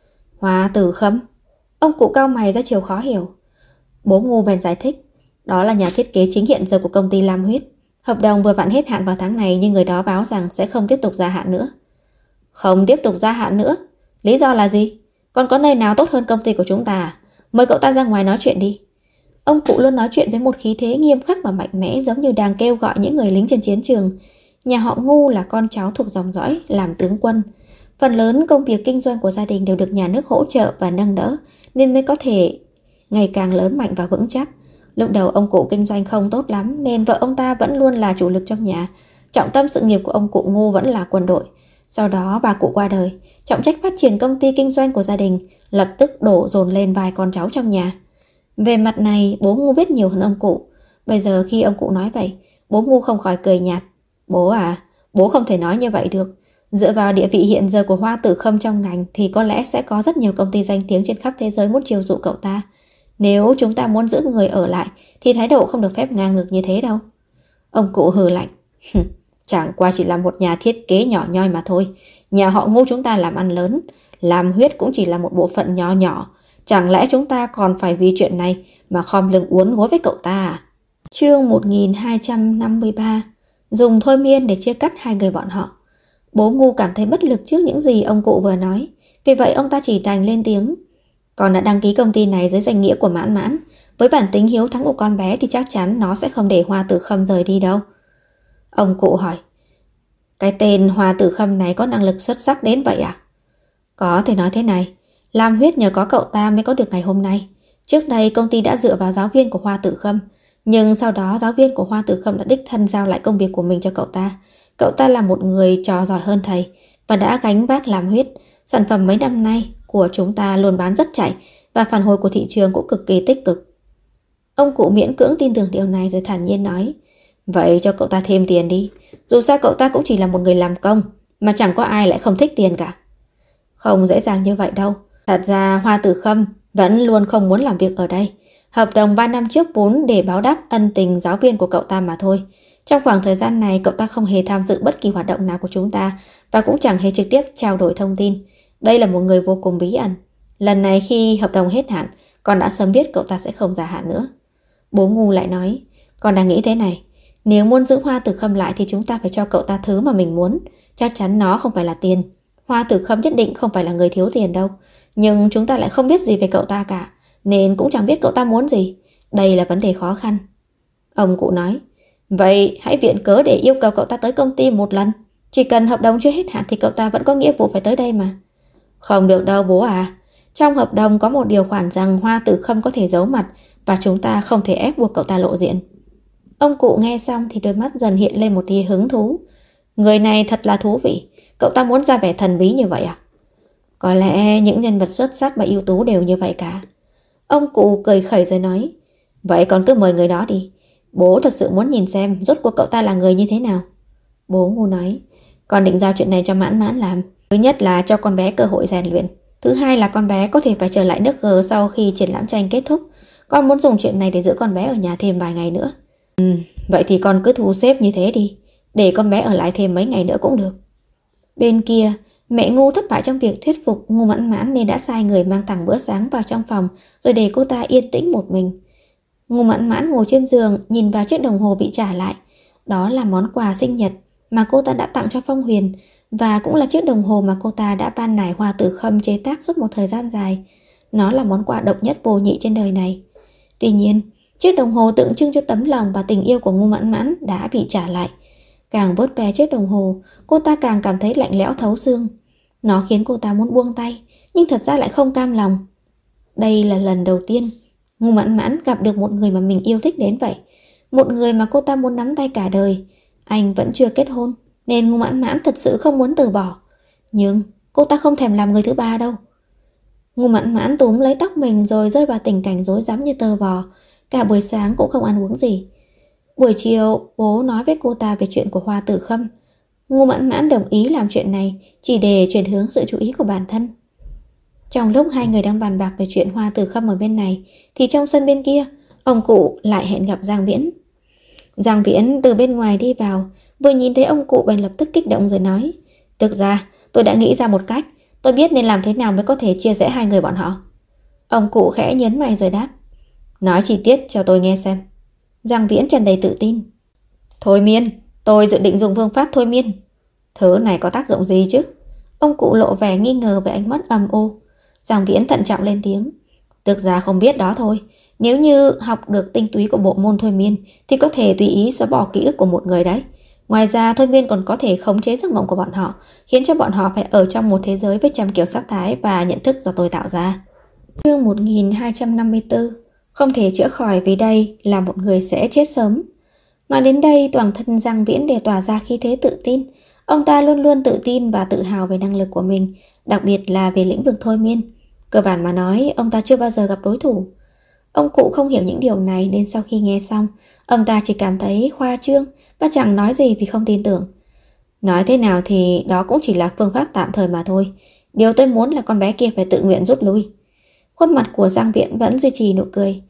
Hoa Tử Khâm? Ông cụ cau mày ra chiều khó hiểu. Bố Ngu bèn giải thích. Đó là nhà thiết kế chính hiện giờ của công ty Lam Huyết. Hợp đồng vừa vặn hết hạn vào tháng này, nhưng người đó báo rằng sẽ không tiếp tục gia hạn nữa. Không tiếp tục gia hạn nữa? Lý do là gì? Còn có nơi nào tốt hơn công ty của chúng ta à? Mời cậu ta ra ngoài nói chuyện đi. Ông cụ luôn nói chuyện với một khí thế nghiêm khắc và mạnh mẽ, giống như đang kêu gọi những người lính trên chiến trường. Nhà họ Ngu là con cháu thuộc dòng dõi làm tướng quân. Phần lớn công việc kinh doanh của gia đình đều được nhà nước hỗ trợ và nâng đỡ, nên mới có thể ngày càng lớn mạnh và vững chắc. Lúc đầu ông cụ kinh doanh không tốt lắm, nên vợ ông ta vẫn luôn là chủ lực trong nhà. Trọng tâm sự nghiệp của ông cụ Ngu vẫn là quân đội. Sau đó bà cụ qua đời, trọng trách phát triển công ty kinh doanh của gia đình lập tức đổ dồn lên vai con cháu trong nhà. Về mặt này, bố Ngu biết nhiều hơn ông cụ. Bây giờ khi ông cụ nói vậy, bố Ngu không khỏi cười nhạt. Bố à, bố không thể nói như vậy được. Dựa vào địa vị hiện giờ của Hoa Tử Khâm trong ngành thì có lẽ sẽ có rất nhiều công ty danh tiếng trên khắp thế giới muốn chiêu dụ cậu ta. Nếu chúng ta muốn giữ người ở lại thì thái độ không được phép ngang ngược như thế đâu. Ông cụ hừ lạnh. Chẳng qua chỉ là một nhà thiết kế nhỏ nhoi mà thôi. Nhà họ Ngu chúng ta làm ăn lớn, Lam Huyết cũng chỉ là một bộ phận nhỏ nhỏ. Chẳng lẽ chúng ta còn phải vì chuyện này mà khom lưng uốn gối với cậu ta à? Chương 1253. Dùng thôi miên để chia cắt hai người bọn họ. Bố Ngu cảm thấy bất lực trước những gì ông cụ vừa nói. Vì vậy ông ta chỉ đành lên tiếng. Con đã đăng ký công ty này dưới danh nghĩa của Mãn Mãn. Với bản tính hiếu thắng của con bé thì chắc chắn nó sẽ không để Hoa Tử Khâm rời đi đâu. Ông cụ hỏi. Cái tên Hoa Tử Khâm này có năng lực xuất sắc đến vậy à? Có thể nói thế này. Lam Huyết nhờ có cậu ta mới có được ngày hôm nay. Trước đây công ty đã dựa vào giáo viên của Hoa Tử Khâm, nhưng sau đó giáo viên của Hoa Tử Khâm đã đích thân giao lại công việc của mình cho cậu ta. Cậu ta là một người trò giỏi hơn thầy và đã gánh vác Lam Huyết. Sản phẩm mấy năm nay của chúng ta luôn bán rất chạy và phản hồi của thị trường cũng cực kỳ tích cực. Ông cụ miễn cưỡng tin tưởng điều này rồi thản nhiên nói. Vậy cho cậu ta thêm tiền đi. Dù sao cậu ta cũng chỉ là một người làm công, mà chẳng có ai lại không thích tiền cả. Không dễ dàng như vậy đâu. Thật ra Hoa Tử Khâm vẫn luôn không muốn làm việc ở đây. Hợp đồng 3 năm trước vốn để báo đáp ân tình giáo viên của cậu ta mà thôi. Trong khoảng thời gian này cậu ta không hề tham dự bất kỳ hoạt động nào của chúng ta và cũng chẳng hề trực tiếp trao đổi thông tin. Đây là một người vô cùng bí ẩn. Lần này khi hợp đồng hết hạn, con đã sớm biết cậu ta sẽ không gia hạn nữa. Bố Ngu lại nói, con đang nghĩ thế này. Nếu muốn giữ Hoa Tử Khâm lại thì chúng ta phải cho cậu ta thứ mà mình muốn. Chắc chắn nó không phải là tiền. Hoa Tử Khâm nhất định không phải là người thiếu tiền đâu. Nhưng chúng ta lại không biết gì về cậu ta cả, nên cũng chẳng biết cậu ta muốn gì. Đây là vấn đề khó khăn. Ông cụ nói, vậy hãy viện cớ để yêu cầu cậu ta tới công ty một lần. Chỉ cần hợp đồng chưa hết hạn thì cậu ta vẫn có nghĩa vụ phải tới đây mà. Không được đâu bố à. Trong hợp đồng có một điều khoản rằng Hoa Tử Khâm có thể giấu mặt và chúng ta không thể ép buộc cậu ta lộ diện. Ông cụ nghe xong thì đôi mắt dần hiện lên một tia hứng thú. Người này thật là thú vị. Cậu ta muốn ra vẻ thần bí như vậy à? Có lẽ những nhân vật xuất sắc và ưu tú đều như vậy cả. Ông cụ cười khẩy rồi nói, vậy còn cứ mời người đó đi. Bố thật sự muốn nhìn xem rốt cuộc cậu ta là người như thế nào. Bố Ngu nói, con định giao chuyện này cho Mãn Mãn làm. Thứ nhất là cho con bé cơ hội rèn luyện. Thứ hai là con bé có thể phải trở lại nước G sau khi triển lãm tranh kết thúc. Con muốn dùng chuyện này để giữ con bé ở nhà thêm vài ngày nữa. Vậy thì con cứ thu xếp như thế đi, để con bé ở lại thêm mấy ngày nữa cũng được. Bên kia, mẹ Ngu thất bại trong việc thuyết phục Ngu Mãn Mãn nên đã sai người mang thẳng bữa sáng vào trong phòng rồi để cô ta yên tĩnh một mình. Ngu Mãn Mãn ngồi trên giường nhìn vào chiếc đồng hồ bị trả lại. Đó là món quà sinh nhật mà cô ta đã tặng cho Phong Huyền và cũng là chiếc đồng hồ mà cô ta đã ban nài Hoa Tử Khâm chế tác suốt một thời gian dài. Nó là món quà độc nhất vô nhị trên đời này. Tuy nhiên, chiếc đồng hồ tượng trưng cho tấm lòng và tình yêu của Ngô Mãn Mãn đã bị trả lại. Càng vuốt ve chiếc đồng hồ, cô ta càng cảm thấy lạnh lẽo thấu xương. Nó khiến cô ta muốn buông tay, nhưng thật ra lại không cam lòng. Đây là lần đầu tiên Ngô Mãn Mãn gặp được một người mà mình yêu thích đến vậy. Một người mà cô ta muốn nắm tay cả đời. Anh vẫn chưa kết hôn, nên Ngô Mãn Mãn thật sự không muốn từ bỏ. Nhưng cô ta không thèm làm người thứ ba đâu. Ngô Mãn Mãn túm lấy tóc mình rồi rơi vào tình cảnh rối rắm như tơ vò. Cả buổi sáng cũng không ăn uống gì. Buổi chiều bố nói với cô ta về chuyện của Hoa Tử Khâm. Ngô Mãn Mãn đồng ý làm chuyện này chỉ để chuyển hướng sự chú ý của bản thân. Trong lúc hai người đang bàn bạc về chuyện Hoa Tử Khâm ở bên này, thì trong sân bên kia, ông cụ lại hẹn gặp Giang Viễn. Giang Viễn từ bên ngoài đi vào, vừa nhìn thấy ông cụ bèn lập tức kích động rồi nói: "Thực ra tôi đã nghĩ ra một cách, tôi biết nên làm thế nào mới có thể chia rẽ hai người bọn họ." Ông cụ khẽ nhấn mày rồi đáp: "Nói chi tiết cho tôi nghe xem." Giang Viễn tràn đầy tự tin: "Thôi miên, tôi dự định dùng phương pháp thôi miên." "Thứ này có tác dụng gì chứ?" Ông cụ lộ vẻ nghi ngờ với ánh mắt âm u. Giang Viễn thận trọng lên tiếng: "Thực ra không biết đó thôi. Nếu như học được tinh túy của bộ môn thôi miên thì có thể tùy ý xóa bỏ ký ức của một người đấy. Ngoài ra thôi miên còn có thể khống chế giấc mộng của bọn họ, khiến cho bọn họ phải ở trong một thế giới với trăm kiểu sắc thái và nhận thức do tôi tạo ra." Chương 1254: Không thể chữa khỏi vì đây là một người sẽ chết sớm. Nói đến đây, toàn thân Giang Viễn đều tỏa ra khí thế tự tin. Ông ta luôn luôn tự tin và tự hào về năng lực của mình, đặc biệt là về lĩnh vực thôi miên. Cơ bản mà nói, ông ta chưa bao giờ gặp đối thủ. Ông cụ không hiểu những điều này nên sau khi nghe xong, ông ta chỉ cảm thấy khoa trương và chẳng nói gì vì không tin tưởng. Nói thế nào thì đó cũng chỉ là phương pháp tạm thời mà thôi. Điều tôi muốn là con bé kia phải tự nguyện rút lui. Khuôn mặt của Giang Viễn vẫn duy trì nụ cười.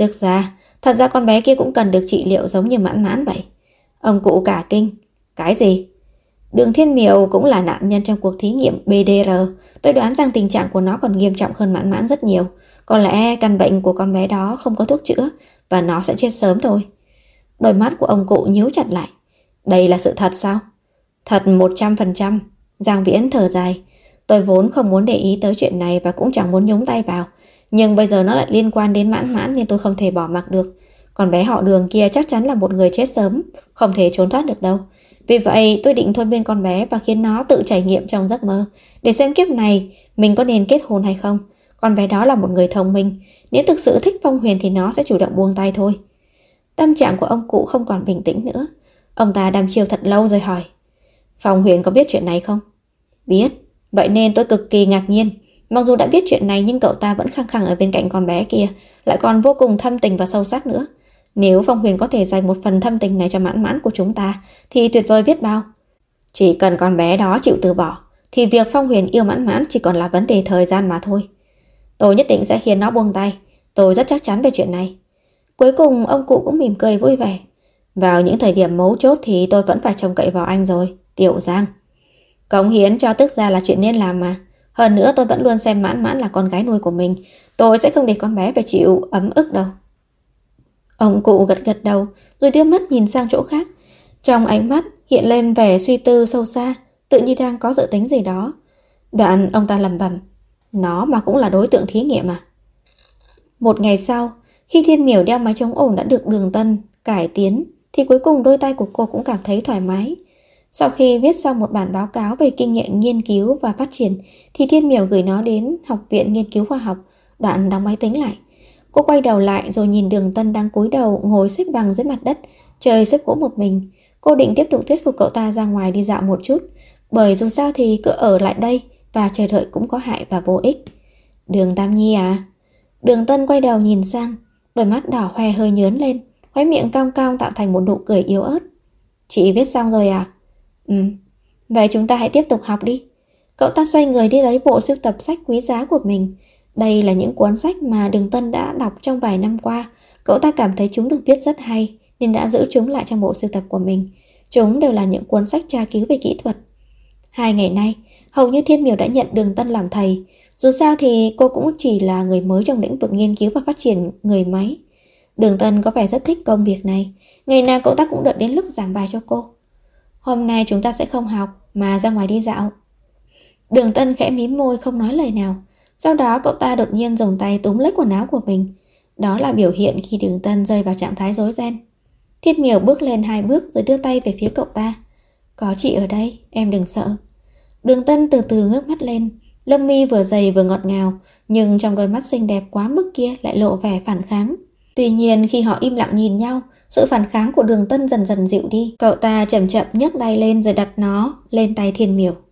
Thật ra con bé kia cũng cần được trị liệu giống như Mãn Mãn vậy. Ông cụ cả kinh. Cái gì? Đường Thiên Miểu cũng là nạn nhân trong cuộc thí nghiệm BDR. Tôi đoán rằng tình trạng của nó còn nghiêm trọng hơn Mãn Mãn rất nhiều. Có lẽ căn bệnh của con bé đó không có thuốc chữa và nó sẽ chết sớm thôi. Đôi mắt của ông cụ nhíu chặt lại. Đây là sự thật sao? Thật 100%. Giang Viễn thở dài. Tôi vốn không muốn để ý tới chuyện này và cũng chẳng muốn nhúng tay vào. Nhưng bây giờ nó lại liên quan đến Mãn Mãn nên tôi không thể bỏ mặc được. Con bé họ Đường kia chắc chắn là một người chết sớm, không thể trốn thoát được đâu. Vì vậy tôi định thôi miên con bé và khiến nó tự trải nghiệm trong giấc mơ, để xem kiếp này mình có nên kết hôn hay không. Con bé đó là một người thông minh, nếu thực sự thích Phong Huyền thì nó sẽ chủ động buông tay thôi. Tâm trạng của ông cụ không còn bình tĩnh nữa. Ông ta đăm chiêu thật lâu rồi hỏi: Phong Huyền có biết chuyện này không? Biết. Vậy nên tôi cực kỳ ngạc nhiên. Mặc dù đã biết chuyện này nhưng cậu ta vẫn khăng khăng ở bên cạnh con bé kia, lại còn vô cùng thâm tình và sâu sắc nữa. Nếu Phong Huyền có thể dành một phần thâm tình này cho Mãn Mãn của chúng ta thì tuyệt vời biết bao. Chỉ cần con bé đó chịu từ bỏ thì việc Phong Huyền yêu Mãn Mãn chỉ còn là vấn đề thời gian mà thôi. Tôi nhất định sẽ khiến nó buông tay. Tôi rất chắc chắn về chuyện này. Cuối cùng ông cụ cũng mỉm cười vui vẻ. Vào những thời điểm mấu chốt thì tôi vẫn phải trông cậy vào anh rồi, Tiểu Giang. Cống hiến cho Tức Gia là chuyện nên làm mà. Hơn nữa tôi vẫn luôn xem Mãn Mãn là con gái nuôi của mình. Tôi sẽ không để con bé phải chịu ấm ức đâu. Ông cụ gật gật đầu rồi đưa mắt nhìn sang chỗ khác. Trong ánh mắt hiện lên vẻ suy tư sâu xa, tự như đang có dự tính gì đó. Đoạn ông ta lẩm bẩm: Nó mà cũng là đối tượng thí nghiệm à? Một ngày sau, khi Thiên Miểu đeo máy chống ồn đã được Đường Tân cải tiến, thì cuối cùng đôi tay của cô cũng cảm thấy thoải mái. Sau khi viết xong một bản báo cáo về kinh nghiệm nghiên cứu và phát triển, thì Thiên Miểu gửi nó đến Học viện Nghiên cứu Khoa học. Đoạn đóng máy tính lại. Cô quay đầu lại rồi nhìn Đường Tân đang cúi đầu ngồi xếp bằng dưới mặt đất, chơi xếp gỗ một mình. Cô định tiếp tục thuyết phục cậu ta ra ngoài đi dạo một chút, bởi dù sao thì cứ ở lại đây và chờ đợi cũng có hại và vô ích. Đường Tam Nhi à? Đường Tân quay đầu nhìn sang, đôi mắt đỏ hoe hơi nhớn lên, khóe miệng cong cong tạo thành một nụ cười yếu ớt. Chị viết xong rồi à? Vậy chúng ta hãy tiếp tục học đi. Cậu ta xoay người đi lấy bộ sưu tập sách quý giá của mình. Đây là những cuốn sách mà Đường Tân đã đọc trong vài năm qua. Cậu ta cảm thấy chúng được viết rất hay nên đã giữ chúng lại trong bộ sưu tập của mình. Chúng đều là những cuốn sách tra cứu về kỹ thuật. 2 ngày nay, hầu như Thiên Miểu đã nhận Đường Tân làm thầy. Dù sao thì cô cũng chỉ là người mới trong lĩnh vực nghiên cứu và phát triển người máy. Đường Tân có vẻ rất thích công việc này. Ngày nào cậu ta cũng đợi đến lúc giảng bài cho cô. Hôm nay chúng ta sẽ không học mà ra ngoài đi dạo. Đường Tân khẽ mím môi không nói lời nào. Sau đó cậu ta đột nhiên dùng tay túm lấy quần áo của mình. Đó là biểu hiện khi Đường Tân rơi vào trạng thái rối ren. Thiết Miểu bước lên 2 bước rồi đưa tay về phía cậu ta. Có chị ở đây, em đừng sợ. Đường Tân từ từ ngước mắt lên. Lông mi vừa dày vừa ngọt ngào, nhưng trong đôi mắt xinh đẹp quá mức kia lại lộ vẻ phản kháng. Tuy nhiên khi họ im lặng nhìn nhau, sự phản kháng của Đường Tân dần dần dịu đi. Cậu ta chậm chậm nhấc tay lên rồi đặt nó lên tay Thiên Miểu.